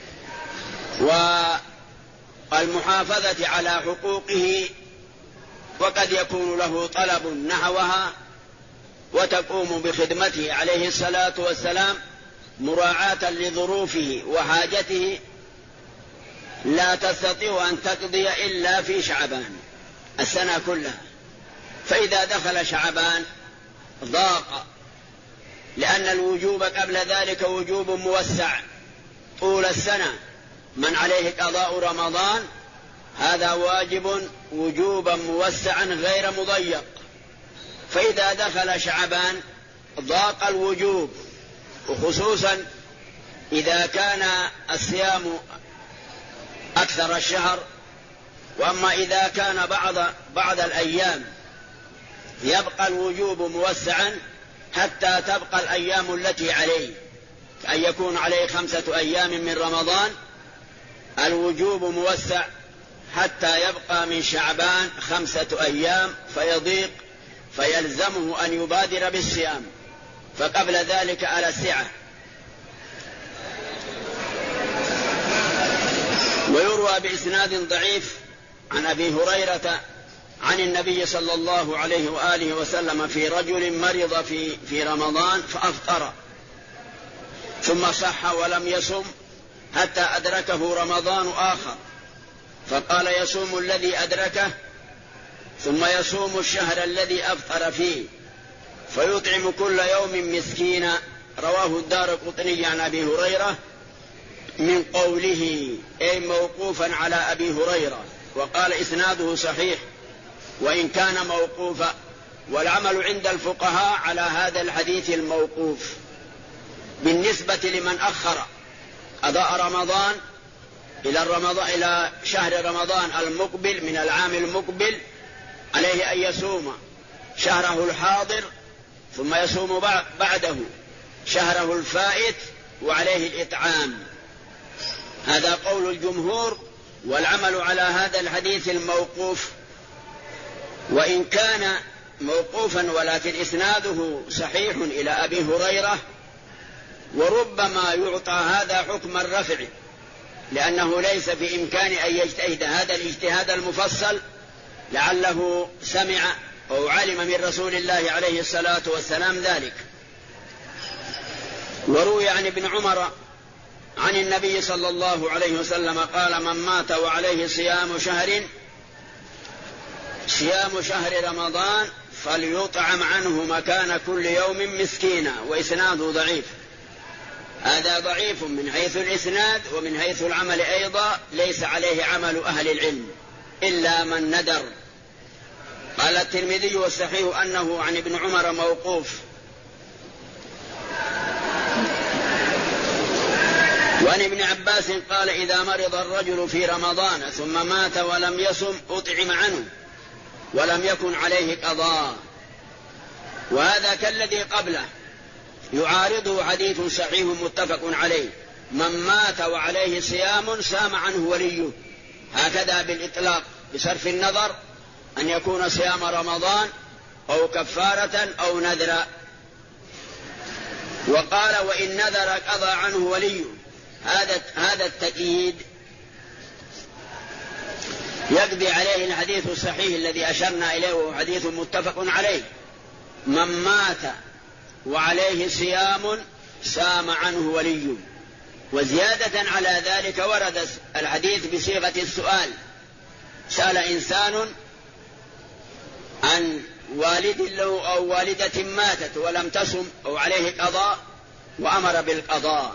والمحافظة على حقوقه وقد يكون له طلب نحوها وتقوم بخدمته عليه الصلاة والسلام مراعاة لظروفه وحاجته، لا تستطيع أن تقضي إلا في شعبان السنة كلها. فإذا دخل شعبان ضاق، لأن الوجوب قبل ذلك وجوب موسع طول السنة. من عليه قضاء رمضان هذا واجب وجوبا موسعا غير مضيق. فإذا دخل شعبان ضاق الوجوب، وخصوصا إذا كان الصيام أكثر الشهر. وأما إذا كان بعض الأيام يبقى الوجوب موسعا حتى تبقى الأيام التي عليه، كأن يكون عليه 5 أيام من رمضان، الوجوب موسع حتى يبقى من شعبان 5 أيام فيضيق، فيلزمه أن يبادر بالصيام، فقبل ذلك على السعة. ويروى بإسناد ضعيف عن أبي هريرة عن النبي صلى الله عليه وآله وسلم في رجل مرض في رمضان فأفطر ثم صح ولم يصم حتى أدركه رمضان آخر، فقال يصوم الذي أدركه ثم يصوم الشهر الذي أفطر فيه فيطعم كل يوم مسكينا. رواه الدارقطني عن أبي هريرة من قوله أي موقوفا على أبي هريرة، وقال إسناده صحيح وإن كان موقوفا، والعمل عند الفقهاء على هذا الحديث الموقوف. بالنسبة لمن أخر قضاء رمضان إلى شهر رمضان المقبل من العام المقبل، عليه أن يصوم شهره الحاضر ثم يصوم بعده شهره الفائت، وعليه الإطعام. هذا قول الجمهور، والعمل على هذا الحديث الموقوف، وإن كان موقوفا ولكن إسناده صحيح إلى أبي هريرة، وربما يعطى هذا حكم الرفع، لأنه ليس بإمكان أن يجتهد هذا الاجتهاد المفصل، لعله سمع أو علم من رسول الله عليه الصلاة والسلام ذلك. وروي عن ابن عمر عن النبي صلى الله عليه وسلم قال: من مات وعليه صيام شهر رمضان فليطعم عنه مكان كل يوم مسكينا. وإسناده ضعيف. هذا ضعيف من حيث الإسناد، ومن حيث العمل أيضا ليس عليه عمل أهل العلم إلا من ندر. قال الترمذي والصحيح أنه عن ابن عمر موقوف. وعن ابن عباس قال: إذا مرض الرجل في رمضان ثم مات ولم يصم أطعم عنه ولم يكن عليه قضاء. وهذا كالذي قبله يعارضه حديث صحيح متفق عليه: من مات وعليه صيام سام عنه وليه. هكذا بالإطلاق، بصرف النظر أن يكون صيام رمضان أو كفارة أو نذرا. وقال: وإن نذر قضى عنه وليه. هذا التأكيد يقضي عليه الحديث الصحيح الذي أشرنا إليه، وهو حديث متفق عليه: من مات وعليه صيام سام عنه ولي. وزيادة على ذلك ورد الحديث بصيغة السؤال: سأل إنسان عن والد له أو والدة ماتت ولم تصم أو عليه قضاء، وأمر بالقضاء.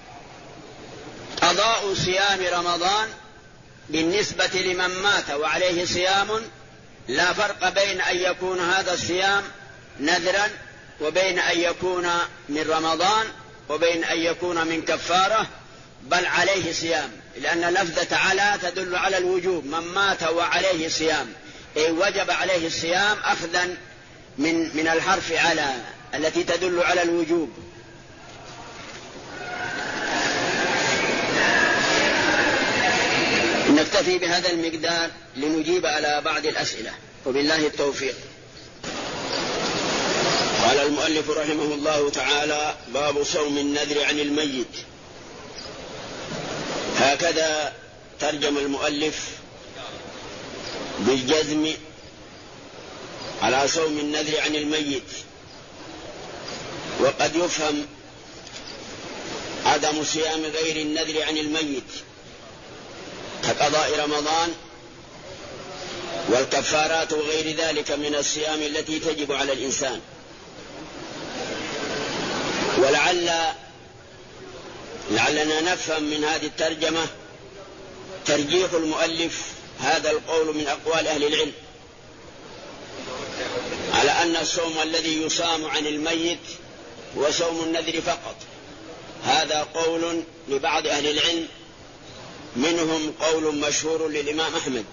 قضاء صيام رمضان بالنسبة لمن مات وعليه صيام لا فرق بين أن يكون هذا الصيام نذرا وبين أن يكون من رمضان وبين أن يكون من كفارة، بل عليه صيام، لأن لفظة على تدل على الوجوب. من مات وعليه صيام أي وجب عليه الصيام أخذا من الحرف على التي تدل على الوجوب. نكتفي بهذا المقدار لنجيب على بعض الأسئلة، وبالله التوفيق. قال المؤلف رحمه الله تعالى: باب صوم النذر عن الميت. هكذا ترجم المؤلف بالجزم على صوم النذر عن الميت. وقد يفهم عدم صيام غير النذر عن الميت كقضاء رمضان والكفارات وغير ذلك من الصيام التي تجب على الإنسان. لعلنا نفهم من هذه الترجمة ترجيح المؤلف هذا القول من أقوال أهل العلم على أن الصوم الذي يصام عن الميت هو صوم النذر فقط. هذا قول لبعض أهل العلم، منهم قول مشهور للإمام أحمد.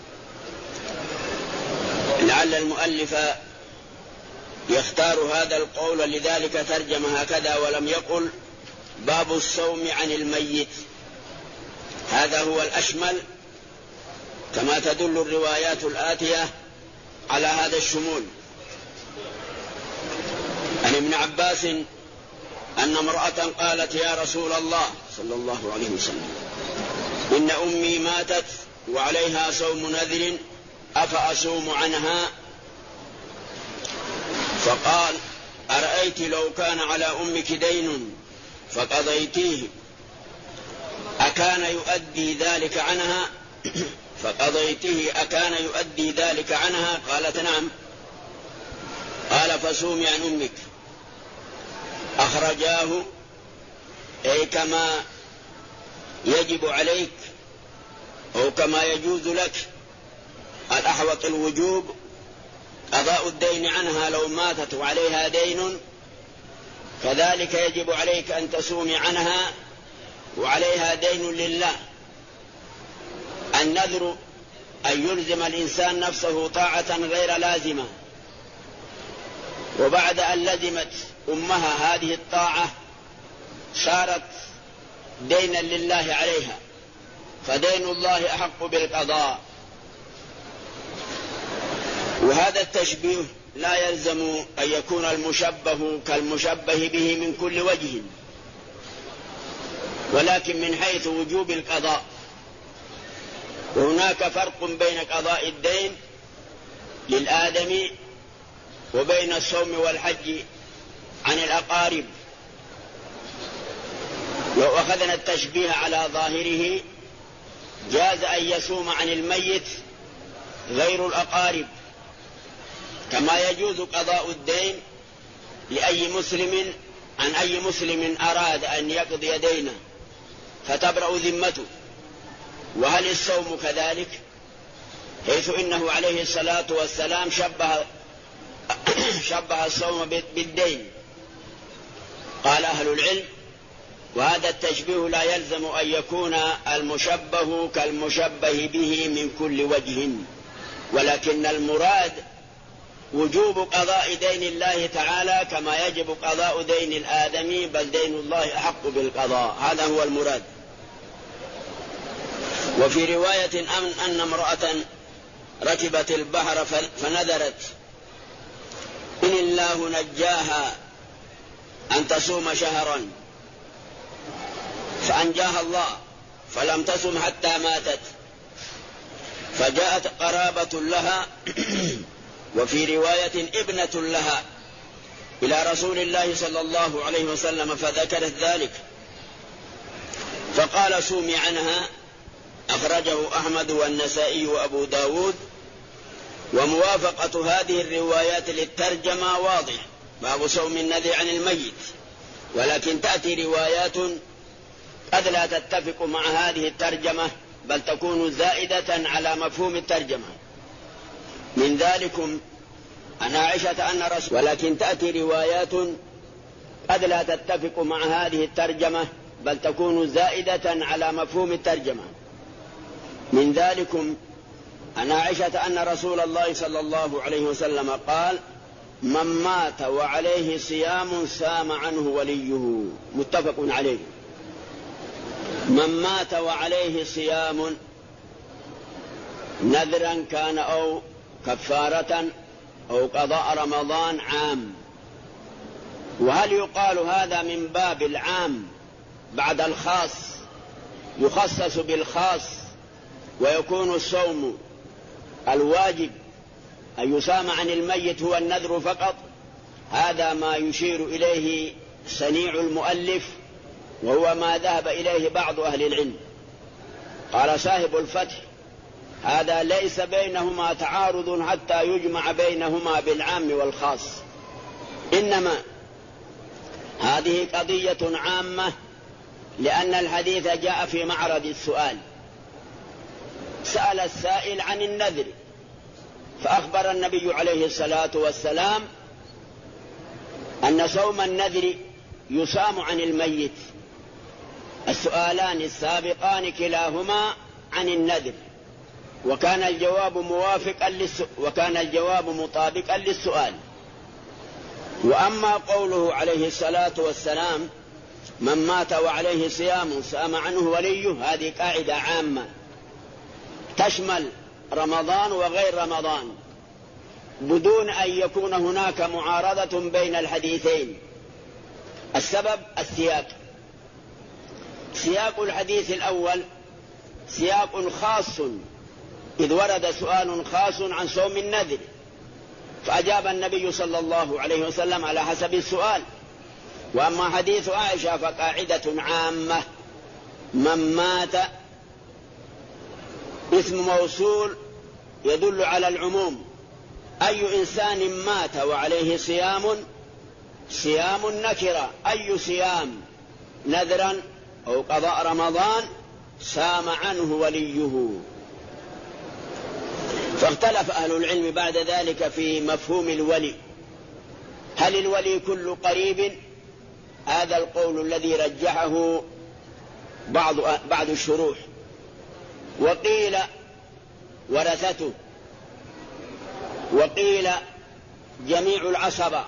لعل المؤلف يختار هذا القول لذلك ترجم هكذا ولم يقل باب الصوم عن الميت. هذا هو الأشمل كما تدل الروايات الآتية على هذا الشمول. عن ابن عباس أن امرأة قالت: يا رسول الله صلى الله عليه وسلم، إن أمي ماتت وعليها صوم نذر أفأصوم عنها؟ فقال: أرأيت لو كان على أمك دين فقضيتيه أكان يؤدي ذلك عنها؟ فقضيته أكان يؤدي ذلك عنها؟ قالت: نعم. قال: فصومي عن أمك. أخرجاه أي كما يجب عليك أو كما يجوز لك الأحوط الوجوب قضاء الدين عنها لو ماتت وعليها دين، كذلك يجب عليك أن تصومي عنها وعليها دين لله. النذر أن يلزم الإنسان نفسه طاعة غير لازمة، وبعد أن لزمت أمها هذه الطاعة صارت دينا لله عليها، فدين الله أحق بالقضاء. وهذا التشبيه لا يلزم أن يكون المشبه كالمشبه به من كل وجه، ولكن من حيث وجوب القضاء. وهناك فرق بين قضاء الدين للآدمي وبين الصوم والحج عن الأقارب. لو أخذنا التشبيه على ظاهره جاز أن يصوم عن الميت غير الأقارب، كما يجوز قضاء الدين لأي مسلم عن أي مسلم أراد أن يقضي دينه فتبرأ ذمته. وهل الصوم كذلك؟ حيث إنه عليه الصلاة والسلام شبه الصوم بالدين. قال أهل العلم: وهذا التشبيه لا يلزم أن يكون المشبه كالمشبه به من كل وجه، ولكن المراد وجوب قضاء دين الله تعالى كما يجب قضاء دين الآدمي، بل دين الله أحق بالقضاء. هذا هو المراد. وفي رواية أن امرأة ركبت البحر فنذرت إن الله نجاها أن تصوم شهرا، فأنجاها الله فلم تصم حتى ماتت، فجاءت قرابة لها وفي رواية ابنة لها إلى رسول الله صلى الله عليه وسلم فذكرت ذلك، فقال: صومي عنها. أخرجه أحمد والنسائي وأبو داود. وموافقة هذه الروايات للترجمة واضح، باب صوم النذر عن الميت، ولكن تأتي روايات قد لا تتفق مع هذه الترجمة بل تكون زائدة على مفهوم الترجمة. من ذلكم أن عائشة أن رسول، ولكن تأتي روايات قد لا تتفق مع هذه الترجمة بل تكون زائدة على مفهوم الترجمة. من ذلكم أن عائشة أن رسول الله صلى الله عليه وسلم قال: من مات وعليه صيام سام عنه وليه. متفق عليه. من مات وعليه صيام نذرا كان أو كفارة أو قضاء رمضان عام. وهل يقال هذا من باب العام بعد الخاص يخصص بالخاص ويكون الصوم الواجب أن يسام عن الميت هو النذر فقط، هذا ما يشير إليه صنيع المؤلف، وهو ما ذهب إليه بعض أهل العلم. قال صاحب الفتح: هذا ليس بينهما تعارض حتى يجمع بينهما بالعام والخاص، إنما هذه قضية عامة، لأن الحديث جاء في معرض السؤال. سأل السائل عن النذر، فأخبر النبي عليه الصلاة والسلام أن صوم النذر يصام عن الميت. السؤالان السابقان كلاهما عن النذر، وكان الجواب مطابقا للسؤال. وأما قوله عليه الصلاة والسلام: من مات وعليه صيام سام عنه وليه، هذه قاعدة عامة تشمل رمضان وغير رمضان، بدون أن يكون هناك معارضة بين الحديثين. السبب السياق. سياق الحديث الأول سياق خاص، إذ ورد سؤال خاص عن صوم النذر، فأجاب النبي صلى الله عليه وسلم على حسب السؤال. وأما حديث عائشة فقاعدة عامة: من مات اسم موصول يدل على العموم، أي إنسان مات وعليه صيام نكرة، أي صيام نذرا أو قضاء رمضان سام عنه وليه. فاختلف أهل العلم بعد ذلك في مفهوم الولي، هل الولي كل قريب؟ هذا القول الذي رجحه بعض الشروح، وقيل ورثته، وقيل جميع العصبة.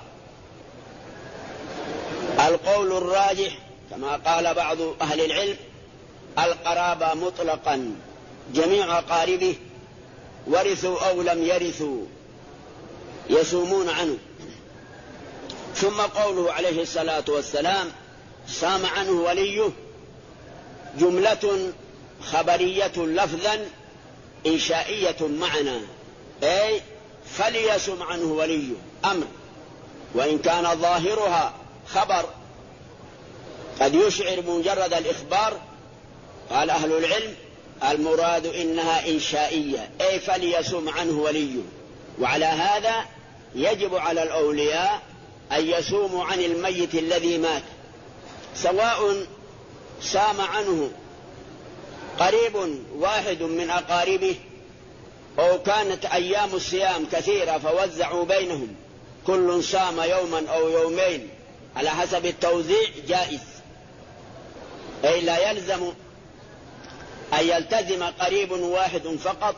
القول الراجح كما قال بعض أهل العلم: القرابة مطلقا، جميع أقاربه ورثوا أو لم يرثوا يصومون عنه. ثم قوله عليه الصلاة والسلام: صام عنه وليه، جملة خبرية لفظا إنشائية معنى، أي فليصم عنه وليه أمر، وإن كان ظاهرها خبر قد يشعر مجرد الإخبار. قال أهل العلم: المراد إنها إنشائية، أي فليصم عنه وليه. وعلى هذا يجب على الأولياء أن يصوموا عن الميت الذي مات، سواء صام عنه قريب واحد من أقاربه، أو كانت أيام الصيام كثيرة فوزعوا بينهم، كل صام يوما أو يومين على حسب التوزيع جائز، أي لا يلزم أن يلتزم قريب واحد فقط،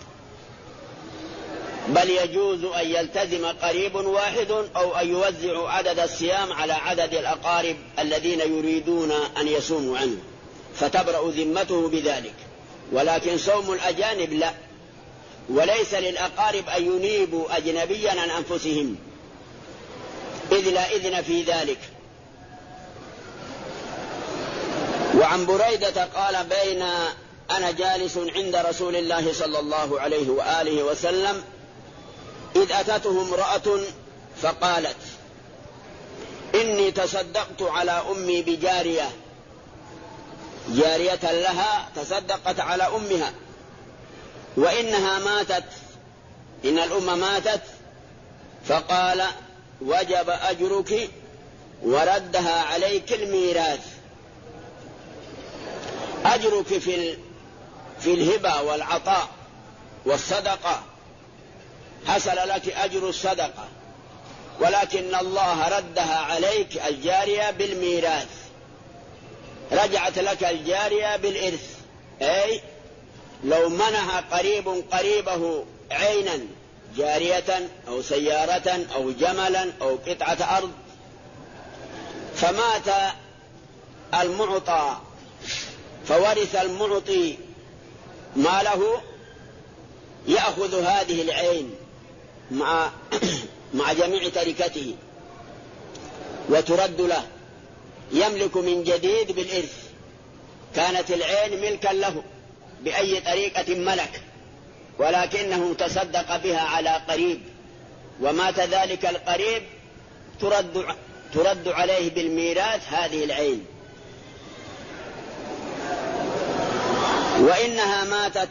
بل يجوز أن يلتزم قريب واحد، أو أن يوزع عدد الصيام على عدد الأقارب الذين يريدون أن يصوموا عنه، فتبرأ ذمته بذلك. ولكن صوم الأجانب لا، وليس للأقارب أن ينيبوا أجنبيا عن أنفسهم، إذ لا إذن في ذلك. وعن بريدة قال: بين أنا جالس عند رسول الله صلى الله عليه وآله وسلم إذ أتته امرأة فقالت: إني تصدقت على أمي بجارية، جارية لها تصدقت على أمها، وإنها ماتت، إن الأم ماتت، فقال: وجب أجرك وردها عليك الميراث. أجرك في الهبة والعطاء والصدقة، حصل لك أجر الصدقة، ولكن الله ردها عليك الجارية بالميراث، رجعت لك الجارية بالإرث. أي لو منح قريب قريبه عينا، جارية أو سيارة أو جملا أو قطعة أرض، فمات المعطى فورث المعطي ماله، يأخذ هذه العين مع جميع تركته وترد له، يملك من جديد بالإرث. كانت العين ملكا له بأي طريقة ملك، ولكنه تصدق بها على قريب ومات ذلك القريب ترد عليه بالميراث هذه العين. وإنها ماتت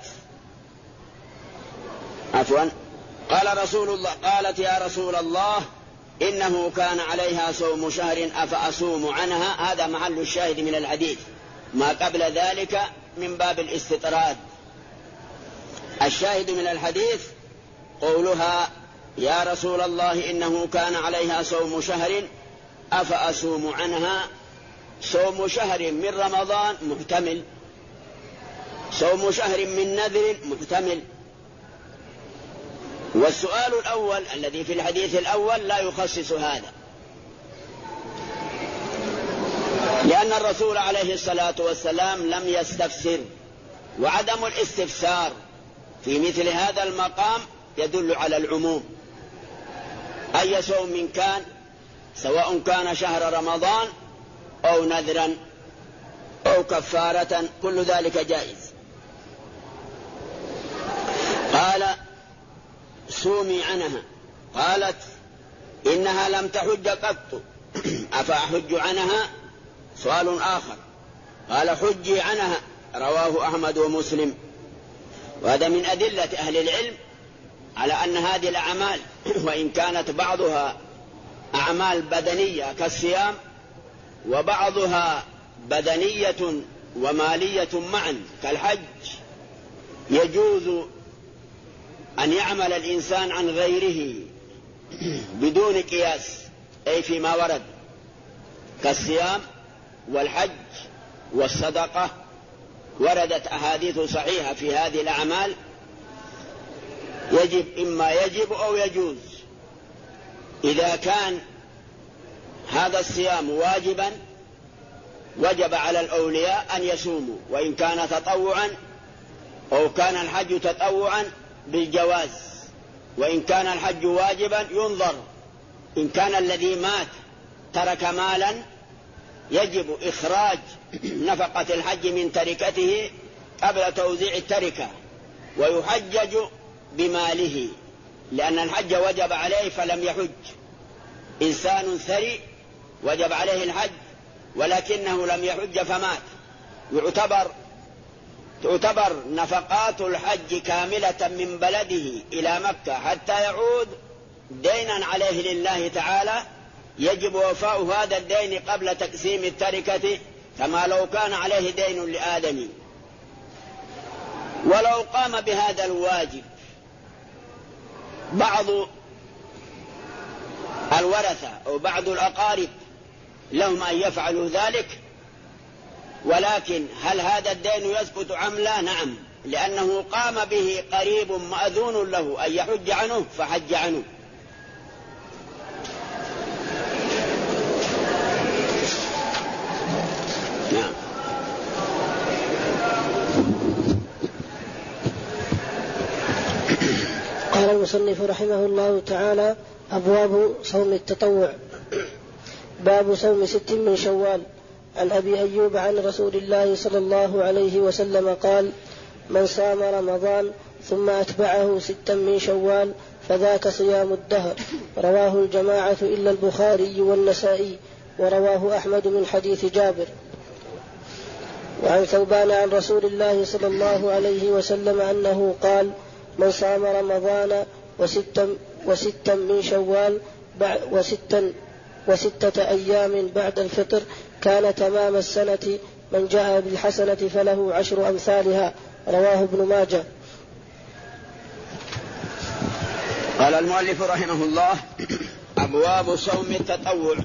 قالت يا رسول الله إنه كان عليها صوم شهر أفأصوم عنها. هذا محل الشاهد من الحديث، ما قبل ذلك من باب الاستطراد. الشاهد من الحديث قولها يا رسول الله إنه كان عليها صوم شهر أفأصوم عنها. صوم شهر من رمضان محتمل، صوم شهر من نذر محتمل. والسؤال الأول الذي في الحديث الأول لا يخصص هذا، لأن الرسول عليه الصلاة والسلام لم يستفسر، وعدم الاستفسار في مثل هذا المقام يدل على العموم. أي صوم كان، سواء كان شهر رمضان أو نذرا أو كفارة، كل ذلك جائز. قال صومي عنها. قالت إنها لم تحج قط أفأحج عنها؟ سؤال آخر. قال حجي عنها، رواه أحمد ومسلم. وهذا من أدلة أهل العلم على أن هذه الأعمال وإن كانت بعضها أعمال بدنية كالصيام وبعضها بدنية ومالية معا كالحج، يجوز أن يعمل الإنسان عن غيره بدون قياس، أي فيما ورد كالصيام والحج والصدقة. وردت أحاديث صحيحة في هذه الأعمال، إما يجب أو يجوز. إذا كان هذا الصيام واجبا وجب على الأولياء أن يصوموا، وإن كان تطوعا أو كان الحج تطوعا بالجواز. وإن كان الحج واجبا ينظر، إن كان الذي مات ترك مالا يجب إخراج نفقة الحج من تركته قبل توزيع التركة، ويحجج بماله، لأن الحج وجب عليه فلم يحج. إنسان ثري وجب عليه الحج ولكنه لم يحج فمات، تعتبر نفقات الحج كاملة من بلده إلى مكة حتى يعود دينا عليه لله تعالى، يجب وفاء هذا الدين قبل تقسيم التركة، كما لو كان عليه دين لآدم. ولو قام بهذا الواجب بعض الورثة أو بعض الأقارب لهم أن يفعلوا ذلك، ولكن هل هذا الدين يسقط أم لا؟ نعم، لأنه قام به قريب مأذون له أن يحج عنه فحج عنه. نعم. قال المصنف رحمه الله تعالى: أبواب صوم التطوع. باب صوم 6 من شوال. عن أبي أيوب عن رسول الله صلى الله عليه وسلم قال: من صام رمضان ثم أتبعه 6 من شوال فذاك صيام الدهر. رواه الجماعة إلا البخاري والنسائي، ورواه أحمد من حديث جابر. وعن ثوبان عن رسول الله صلى الله عليه وسلم أنه قال: من صام رمضان وستا من شوال وستة أيام بعد الفطر كان تمام السنة. من جاء بالحسنة فله 10 أمثالها. رواه ابن ماجه. قال المؤلف رحمه الله: أبواب صوم التطوع.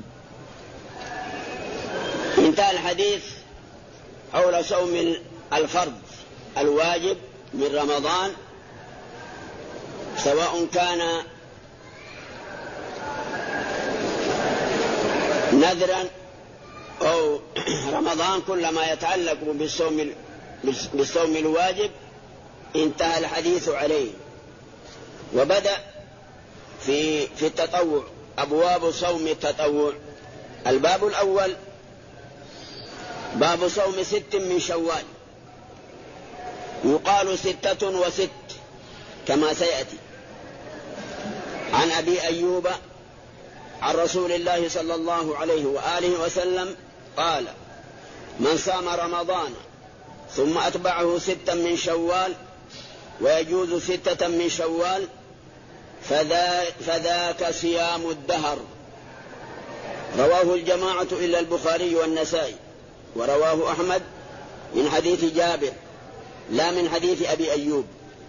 انتهى الحديث حول صوم الفرض الواجب من رمضان، سواء كان نذرا أو رمضان، كل ما يتعلق بالصوم الواجب انتهى الحديث عليه. وبدأ في التطوع، أبواب صوم التطوع. الباب الأول باب صوم 6 من شوال. يقال 6 و6 كما سيأتي. عن أبي أيوب عن رسول الله صلى الله عليه وآله وسلم قال: من صام رمضان ثم أتبعه 6 من شوال ويجوز 6 من شوال فذاك صيام الدهر. رواه الجماعة إلا البخاري والنسائي، ورواه أحمد من حديث جابر لا من حديث أبي أيوب.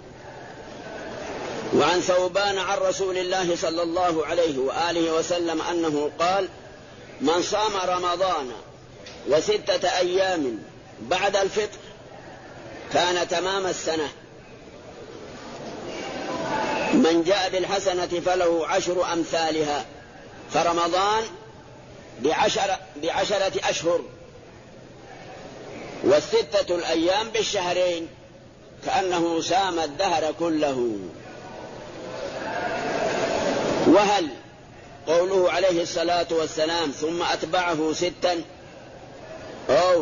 وعن ثوبان عن رسول الله صلى الله عليه وآله وسلم أنه قال: من صام رمضان و6 أيام بعد الفطر كان تمام السنة. من جاء بالحسنة فله 10 أمثالها، فرمضان ب10 أشهر، و6 الأيام بالشهرين، كأنه سام الدهر كله. وهل قوله عليه الصلاة والسلام ثم أتبعه 6 أو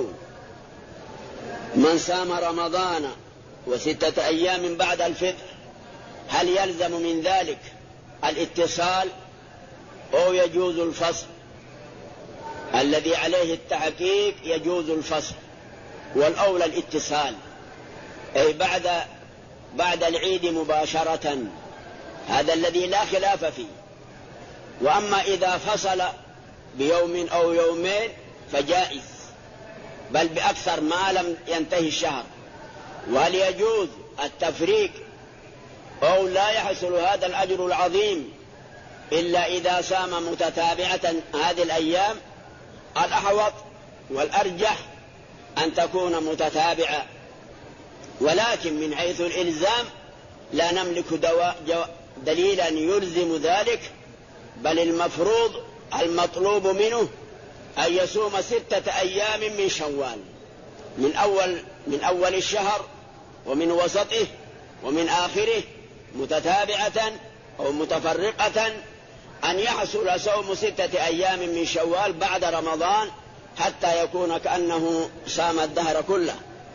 من صام رمضان و6 أيام بعد الفطر، هل يلزم من ذلك الاتصال أو يجوز الفصل؟ الذي عليه التحقيق يجوز الفصل، والأولى الاتصال، أي بعد العيد مباشرة، هذا الذي لا خلاف فيه. وأما إذا فصل بيوم أو يومين فجائز، بل بأكثر ما لم ينتهي الشهر. وهل يجوز التفريق أو لا يحصل هذا الأجر العظيم إلا إذا صام متتابعة هذه الأيام؟ الأحوط والأرجح أن تكون متتابعة، ولكن من حيث الإلزام لا نملك دليلا يلزم ذلك، بل المطلوب منه أن يصوم 6 أيام من شوال، من أول الشهر ومن وسطه ومن آخره، متتابعة أو متفرقة، أن يحصل صوم 6 أيام من شوال بعد رمضان حتى يكون كأنه صام الدهر كله.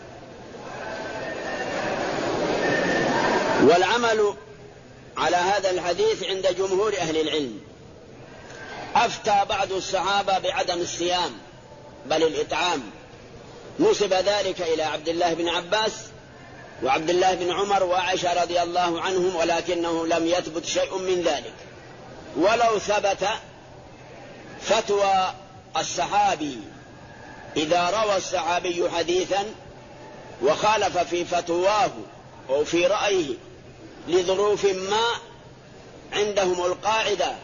والعمل على هذا الحديث عند جمهور أهل العلم. أفتى بعض الصحابة بعدم الصيام بل الإطعام، نسب ذلك إلى عبد الله بن عباس وعبد الله بن عمر وعائشة رضي الله عنهم، ولكنه لم يثبت شيء من ذلك. ولو ثبت فتوى الصحابي، إذا روى الصحابي حديثا وخالف في فتواه أو في رأيه لظروف ما، عندهم القاعدة: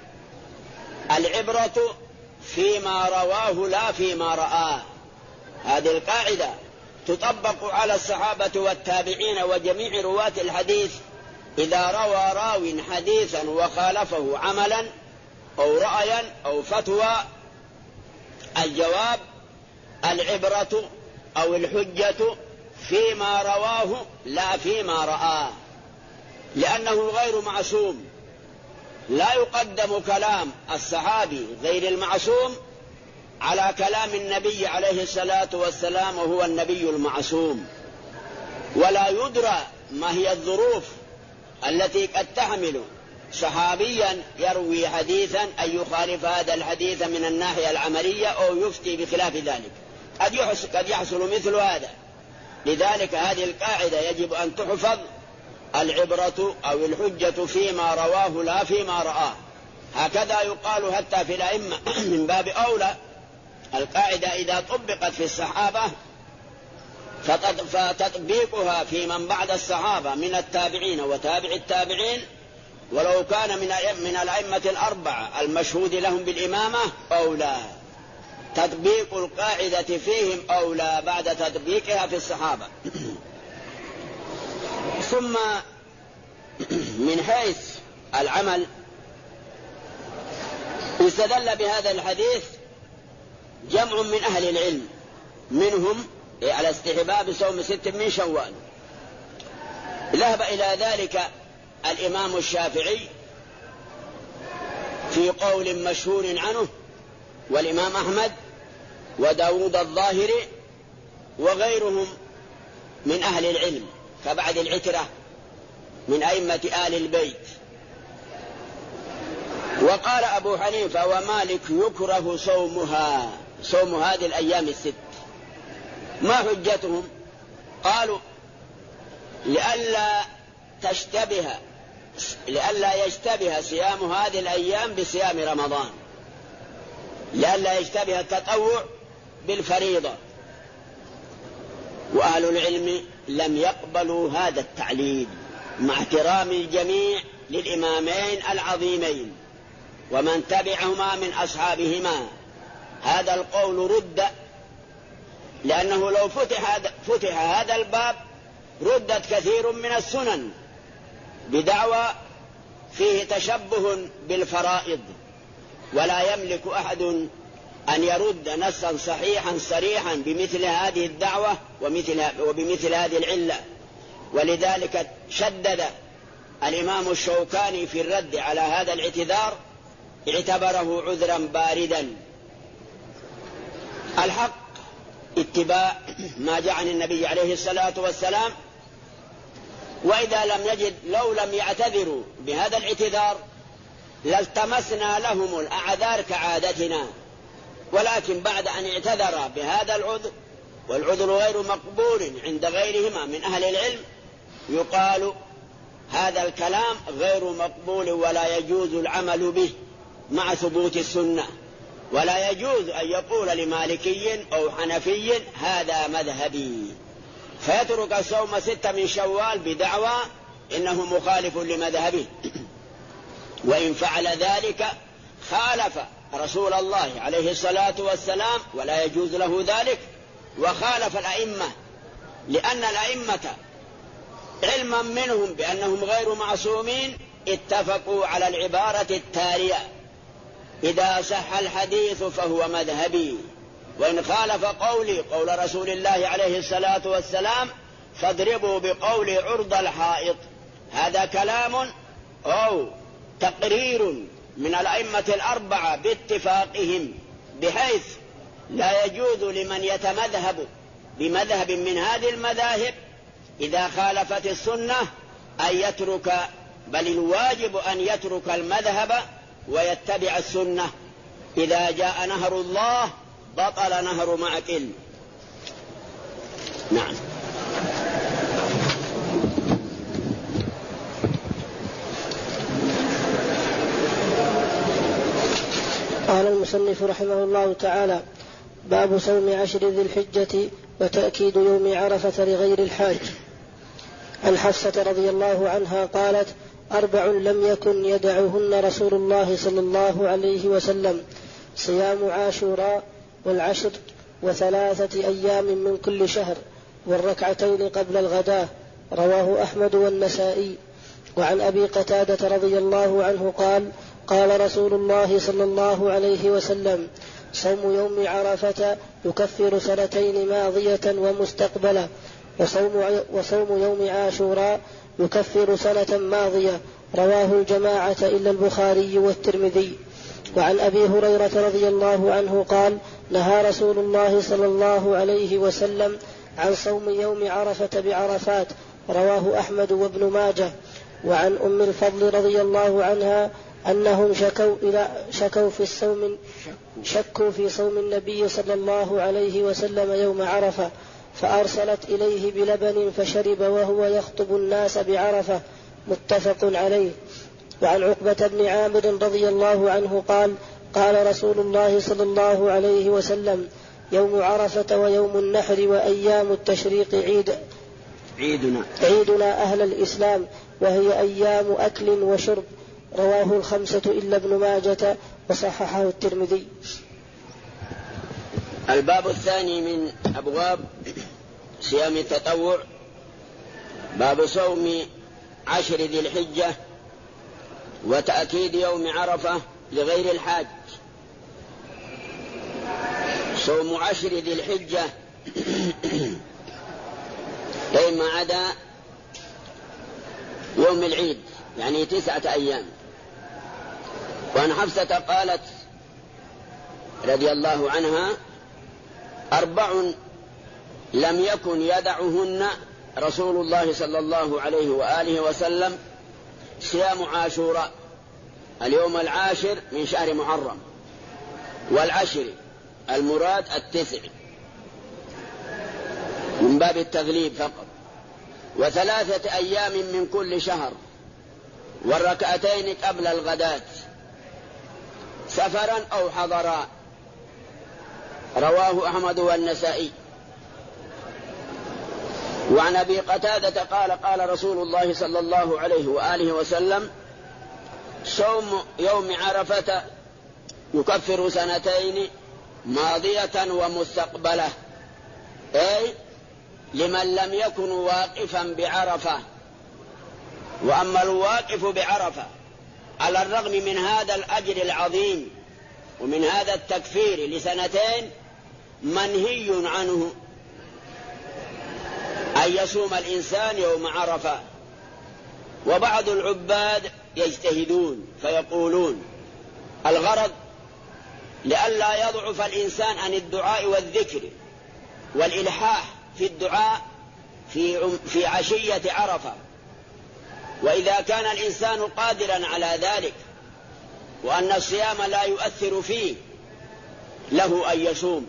العبرة فيما رواه لا فيما رآه. هذه القاعدة تطبق على الصحابة والتابعين وجميع رواة الحديث. إذا روى راو حديثا وخالفه عملا أو رأيا أو فتوى، الجواب: العبرة أو الحجة فيما رواه لا فيما رآه، لأنه غير معصوم. لا يقدم كلام الصحابي غير المعصوم على كلام النبي عليه الصلاة والسلام وهو النبي المعصوم. ولا يدرى ما هي الظروف التي قد تحمل صحابيا يروي حديثا أن يخالف هذا الحديث من الناحية العملية أو يفتي بخلاف ذلك، قد يحصل مثل هذا. لذلك هذه القاعدة يجب أن تحفظ: العبرة أو الحجة فيما رواه لا فيما رآه. هكذا يقال حتى في الأئمة. من باب أولى القاعدة إذا طبقت في الصحابة فتطبيقها في من بعد الصحابة من التابعين وتابع التابعين، ولو كان من الأئمة الأربعة المشهود لهم بالإمامة، أولى. تطبيق القاعدة فيهم أولى بعد تطبيقها في الصحابة. ثم من حيث العمل، استدل بهذا الحديث جمع من أهل العلم، منهم على استحباب صوم 6 من شوال. ذهب إلى ذلك الإمام الشافعي في قول مشهور عنه، والإمام أحمد وداود الظاهري وغيرهم من أهل العلم كبعد العترة من أئمة آل البيت. وقال أبو حنيفة ومالك يكره صوم هذه الأيام الست. ما حجتهم؟ قالوا لئلا يشتبه صيام هذه الأيام بصيام رمضان، لئلا يشتبه التطوع بالفريضة. وأهل العلم لم يقبلوا هذا التعليل مع احترام الجميع للإمامين العظيمين ومن تبعهما من أصحابهما. هذا القول رد، لأنه لو فتح هذا الباب ردت كثير من السنن بدعوى فيه تشبه بالفرائض، ولا يملك أحد أن يرد نصا صحيحا صريحا بمثل هذه الدعوة وبمثل هذه العلة. ولذلك شدد الإمام الشوكاني في الرد على هذا الاعتذار، اعتبره عذرا باردا. الحق اتباع ما جاء عن النبي عليه الصلاة والسلام، وإذا لم يجد لو لم يعتذروا بهذا الاعتذار لالتمسنا لهم الأعذار كعادتنا، ولكن بعد أن اعتذر بهذا العذر والعذر غير مقبول عند غيرهما من أهل العلم يقال هذا الكلام غير مقبول ولا يجوز العمل به مع ثبوت السنة، ولا يجوز أن يقول لمالكي أو حنفي هذا مذهبي فيترك صوم 6 من شوال بدعوى إنه مخالف لمذهبه. وإن فعل ذلك خالف رسول الله عليه الصلاة والسلام ولا يجوز له ذلك، وخالف الأئمة، لأن الأئمة علما منهم بأنهم غير معصومين اتفقوا على العبارة التالية: إذا صح الحديث فهو مذهبي، وإن خالف قولي قول رسول الله عليه الصلاة والسلام فاضربوا بقولي عرض الحائط. هذا كلام أو تقرير من الأئمة الأربعة باتفاقهم، بحيث لا يجوز لمن يتمذهب بمذهب من هذه المذاهب إذا خالفت السنة أن يترك، بل الواجب أن يترك المذهب ويتبع السنة. إذا جاء نهر الله بطل نهر معقل. نعم. قال المصنف رحمه الله تعالى: باب صوم 10 ذي الحجة وتأكيد يوم عرفة لغير الحاج. عن حفصة رضي الله عنها قالت: 4 لم يكن يدعهن رسول الله صلى الله عليه وسلم: صيام عاشوراء والعشر و3 أيام من كل شهر والركعتين قبل الغداء. رواه أحمد والنسائي. وعن أبي قتادة رضي الله عنه قال: قال رسول الله صلى الله عليه وسلم: صوم يوم عرفة يكفر 2 ماضية ومستقبلة، وصوم يوم عاشوراء يكفر 1 ماضية. رواه الجماعة إلا البخاري والترمذي. وعن أبي هريرة رضي الله عنه قال: نهى رسول الله صلى الله عليه وسلم عن صوم يوم عرفة بعرفات. رواه أحمد وابن ماجه. وعن أم الفضل رضي الله عنها أنهم شكوا في صوم النبي صلى الله عليه وسلم يوم عرفة، فأرسلت إليه بلبن فشرب وهو يخطب الناس بعرفة. متفق عليه. وعن عقبة بن عامر رضي الله عنه قال: قال رسول الله صلى الله عليه وسلم: يوم عرفة ويوم النحر وأيام التشريق عيدنا أهل الإسلام، وهي أيام أكل وشرب. رواه 5 إلا ابن ماجة وصححه الترمذي. الباب الثاني من أبواب صيام التطوع باب صوم 10 ذي الحجة وتأكيد يوم عرفة لغير الحاج. صوم 10 ذي الحجة ما عدا يوم العيد، يعني 9 أيام. وعن حفصة قالت رضي الله عنها: 4 لم يكن يدعهن رسول الله صلى الله عليه وآله وسلم: صيام عاشوراء اليوم العاشر من شهر محرم، والعشر المراد 9 من باب التغليب فقط، و3 أيام من كل شهر، والركعتين قبل الغداة سفرا أو حضرا. رواه أحمد والنسائي. وعن أبي قتادة قال قال رسول الله صلى الله عليه وآله وسلم: صوم يوم عرفة يكفر 2 ماضية ومستقبلة، أي لمن لم يكن واقفا بعرفة. وأما الواقف بعرفة على الرغم من هذا الأجر العظيم ومن هذا التكفير ل2 منهي عنه أن يصوم الإنسان يوم عرفة. وبعض العباد يجتهدون فيقولون الغرض لئلا يضعف الإنسان عن الدعاء والذكر والإلحاح في الدعاء في عشية عرفة. وإذا كان الإنسان قادرا على ذلك وأن الصيام لا يؤثر فيه له أن يصوم.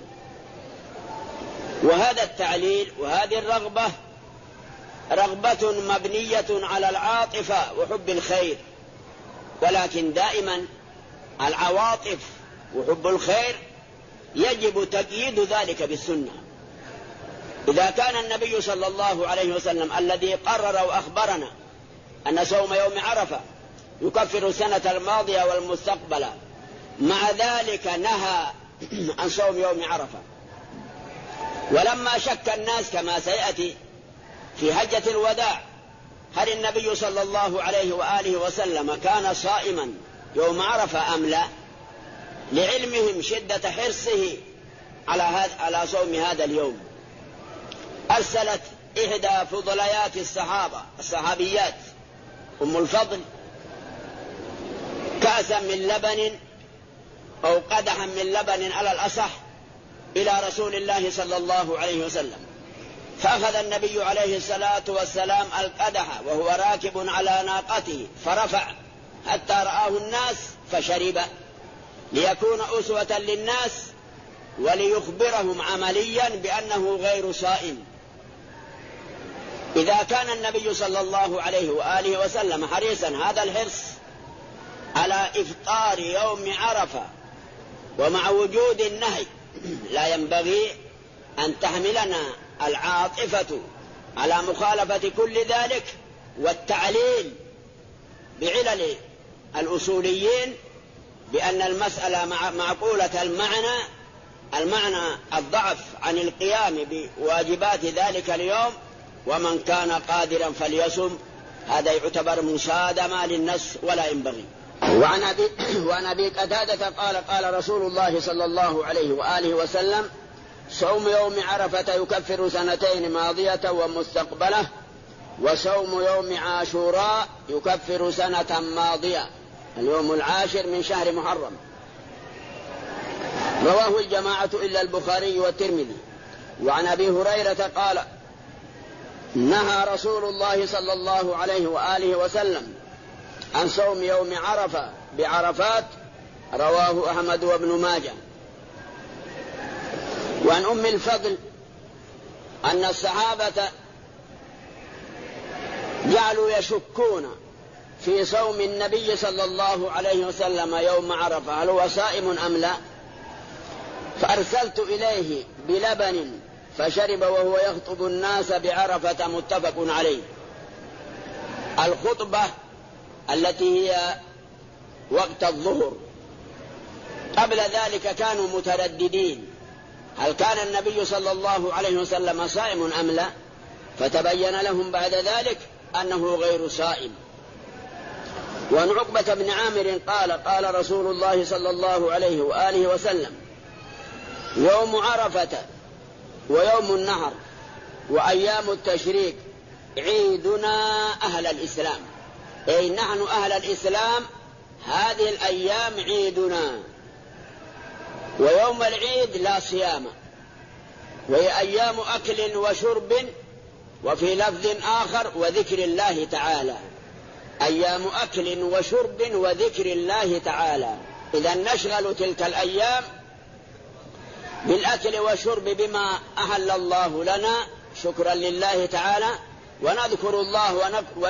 وهذا التعليل وهذه الرغبة رغبة مبنية على العاطفة وحب الخير، ولكن دائما العواطف وحب الخير يجب تقييد ذلك بالسنة. إذا كان النبي صلى الله عليه وسلم الذي قرر وأخبرنا أن صوم يوم عرفة يكفر السنة الماضية والمستقبلة، مع ذلك نهى عن صوم يوم عرفة، ولما شك الناس كما سيأتي في حجة الوداع هل النبي صلى الله عليه وآله وسلم كان صائما يوم عرفة أم لا، لعلمهم شدة حرصه على صوم هذا اليوم، أرسلت إحدى فضليات الصحابيات أم الفضل كأسا من لبن أو قدحا من لبن على الأصح إلى رسول الله صلى الله عليه وسلم، فأخذ النبي عليه الصلاة والسلام القدح وهو راكب على ناقته فرفع حتى رآه الناس فشرب، ليكون أسوة للناس وليخبرهم عمليا بأنه غير صائم. إذا كان النبي صلى الله عليه وآله وسلم حريصا هذا الحرص على إفطار يوم عرفة ومع وجود النهي، لا ينبغي أن تحملنا العاطفة على مخالفة كل ذلك والتعليل بعلل الأصوليين بأن المسألة معقولة المعنى الضعف عن القيام بواجبات ذلك اليوم، ومن كان قادرا فليصم. هذا يعتبر مصادمة للنص ولا ينبغي. وعن أبي قتادة قال قال رسول الله صلى الله عليه وآله وسلم: صوم يوم عرفة يكفر 2 ماضية ومستقبلة، وصوم يوم عاشوراء يكفر 1 ماضية، اليوم العاشر من شهر محرم. رواه الجماعة إلا البخاري والترمذي. وعن أبي هريرة قال: نهى رسول الله صلى الله عليه وآله وسلم عن صوم يوم عرفة بعرفات، رواه أحمد وابن ماجه. وعن أم الفضل أن الصحابة جعلوا يشكون في صوم النبي صلى الله عليه وسلم يوم عرفة هل هو صائم أم لا، فأرسلت إليه بلبن فشرب وهو يخطب الناس بعرفة، متفق عليه. الخطبة التي هي وقت الظهر. قبل ذلك كانوا مترددين هل كان النبي صلى الله عليه وسلم صائم أم لا، فتبين لهم بعد ذلك أنه غير صائم. وعن عقبة بن عامر قال قال رسول الله صلى الله عليه وآله وسلم: يوم عرفة ويوم النحر وأيام التشريك عيدنا أهل الإسلام، أي نحن أهل الإسلام هذه الأيام عيدنا. ويوم العيد لا صيام، وهي أيام أكل وشرب، وفي لفظ آخر وذكر الله تعالى. أيام أكل وشرب وذكر الله تعالى. إذا نشغل تلك الأيام بالأكل والشرب بما أحل الله لنا شكرا لله تعالى، ونذكر الله